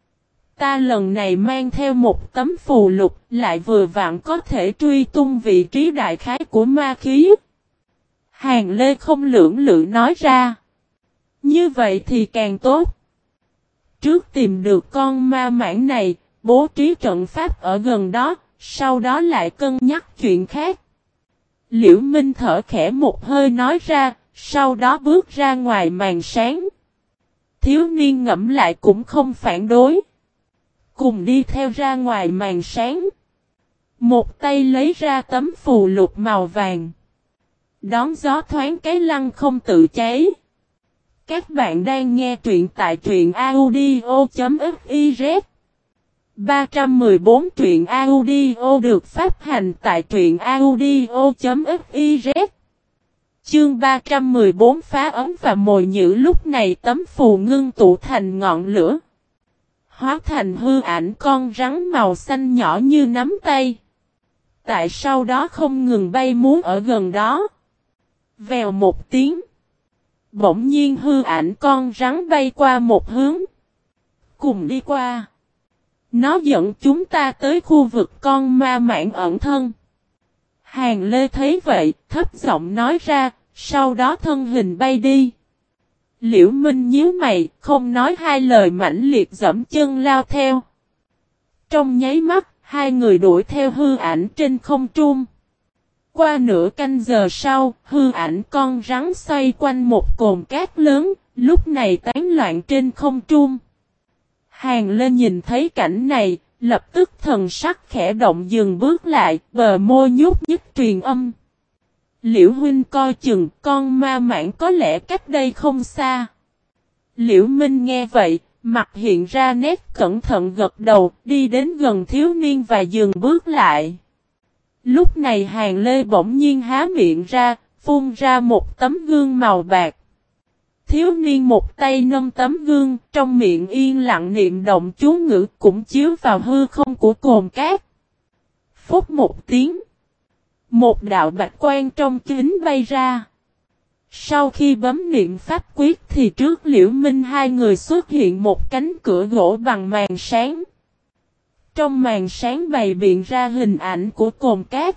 Ta lần này mang theo một tấm phù lục, lại vừa vặn có thể truy tung vị trí đại khái của ma khí. Hàng Lê không lưỡng lự nói ra. Như vậy thì càng tốt. Trước tìm được con ma mãng này, bố trí trận pháp ở gần đó, sau đó lại cân nhắc chuyện khác. Liễu Minh thở khẽ một hơi nói ra, sau đó bước ra ngoài màn sáng. Thiếu niên ngẫm lại cũng không phản đối. Cùng đi theo ra ngoài màn sáng. Một tay lấy ra tấm phù lục màu vàng. Đón gió thoáng cái lăng không tự cháy. Các bạn đang nghe truyện tại truyện audio.fiz 314 truyện audio được phát hành tại truyện audio.fiz. Chương 314 phá ấm và mồi nhữ. Lúc này tấm phù ngưng tụ thành ngọn lửa. Hóa thành hư ảnh con rắn màu xanh nhỏ như nắm tay. Tại sau đó không ngừng bay múa ở gần đó. Vèo một tiếng. Bỗng nhiên hư ảnh con rắn bay qua một hướng. Cùng đi qua. Nó dẫn chúng ta tới khu vực con ma mãng ẩn thân. Hàng Lê thấy vậy, thấp giọng nói ra, sau đó thân hình bay đi. Liễu Minh nhíu mày, không nói hai lời mãnh liệt giẫm chân lao theo. Trong nháy mắt, hai người đuổi theo hư ảnh trên không trung. Qua nửa canh giờ sau, hư ảnh con rắn xoay quanh một cồn cát lớn, lúc này tán loạn trên không trung. Hàng Lê nhìn thấy cảnh này, lập tức thần sắc khẽ động dừng bước lại, bờ môi nhúc nhích truyền âm. Liễu Huynh coi chừng, con ma mãng có lẽ cách đây không xa. Liễu Minh nghe vậy, mặt hiện ra nét cẩn thận gật đầu, đi đến gần thiếu niên và dừng bước lại. Lúc này Hàng Lê bỗng nhiên há miệng ra, phun ra một tấm gương màu bạc. Thiếu niên một tay nâng tấm gương, trong miệng yên lặng niệm động chú ngữ cũng chiếu vào hư không của cồn cát. Phúc một tiếng. Một đạo bạch quang trong kính bay ra. Sau khi bấm niệm pháp quyết thì trước Liễu Minh hai người xuất hiện một cánh cửa gỗ bằng màn sáng. Trong màn sáng bày biện ra hình ảnh của cồn cát.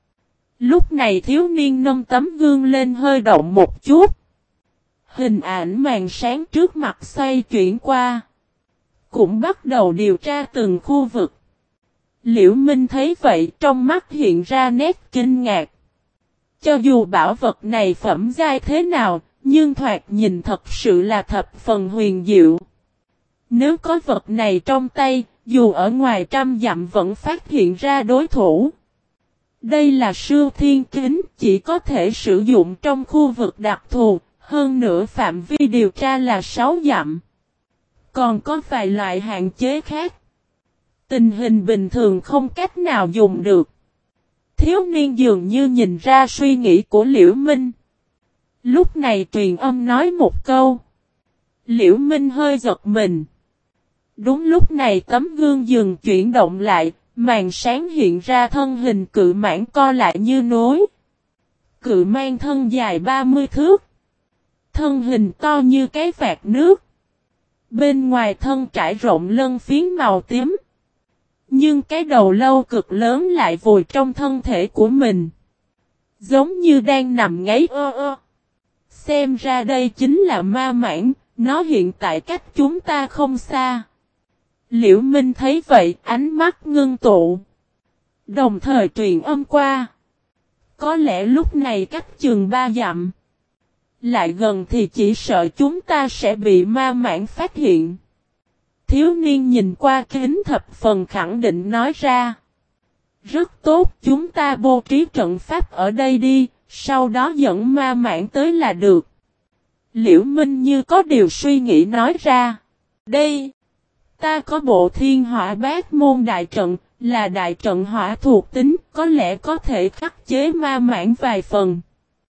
Lúc này thiếu niên nâng tấm gương lên hơi động một chút. Hình ảnh màn sáng trước mặt xoay chuyển qua. Cũng bắt đầu điều tra từng khu vực. Liễu Minh thấy vậy trong mắt hiện ra nét kinh ngạc. Cho dù bảo vật này phẩm giai thế nào, nhưng thoạt nhìn thật sự là thập phần huyền diệu. Nếu có vật này trong tay, dù ở ngoài trăm dặm vẫn phát hiện ra đối thủ. Đây là Sưu Thiên Kính, chỉ có thể sử dụng trong khu vực đặc thù, hơn nữa phạm vi điều tra là 6 dặm. Còn có vài loại hạn chế khác. Tình hình bình thường không cách nào dùng được. Thiếu niên dường như nhìn ra suy nghĩ của Liễu Minh. Lúc này truyền âm nói một câu. Liễu Minh hơi giật mình. Đúng lúc này tấm gương dừng chuyển động lại, màn sáng hiện ra thân hình cự mãng co lại như nối. Cự mang thân dài 30 thước. Thân hình to như cái vạt nước. Bên ngoài thân trải rộng lân phiến màu tím. Nhưng cái đầu lâu cực lớn lại vùi trong thân thể của mình. Giống như đang nằm ngáy ơ. Xem ra đây chính là ma mãng, nó hiện tại cách chúng ta không xa. Liễu Minh thấy vậy, ánh mắt ngưng tụ. Đồng thời truyền âm qua. Có lẽ lúc này cách chừng 3 dặm. Lại gần thì chỉ sợ chúng ta sẽ bị ma mãng phát hiện. Thiếu niên nhìn qua kính thập phần khẳng định nói ra. Rất tốt, chúng ta bố trí trận pháp ở đây đi, sau đó dẫn ma mãng tới là được. Liễu Minh như có điều suy nghĩ nói ra. Đây, ta có bộ thiên hỏa bát môn đại trận, là đại trận hỏa thuộc tính, có lẽ có thể khắc chế ma mãng vài phần.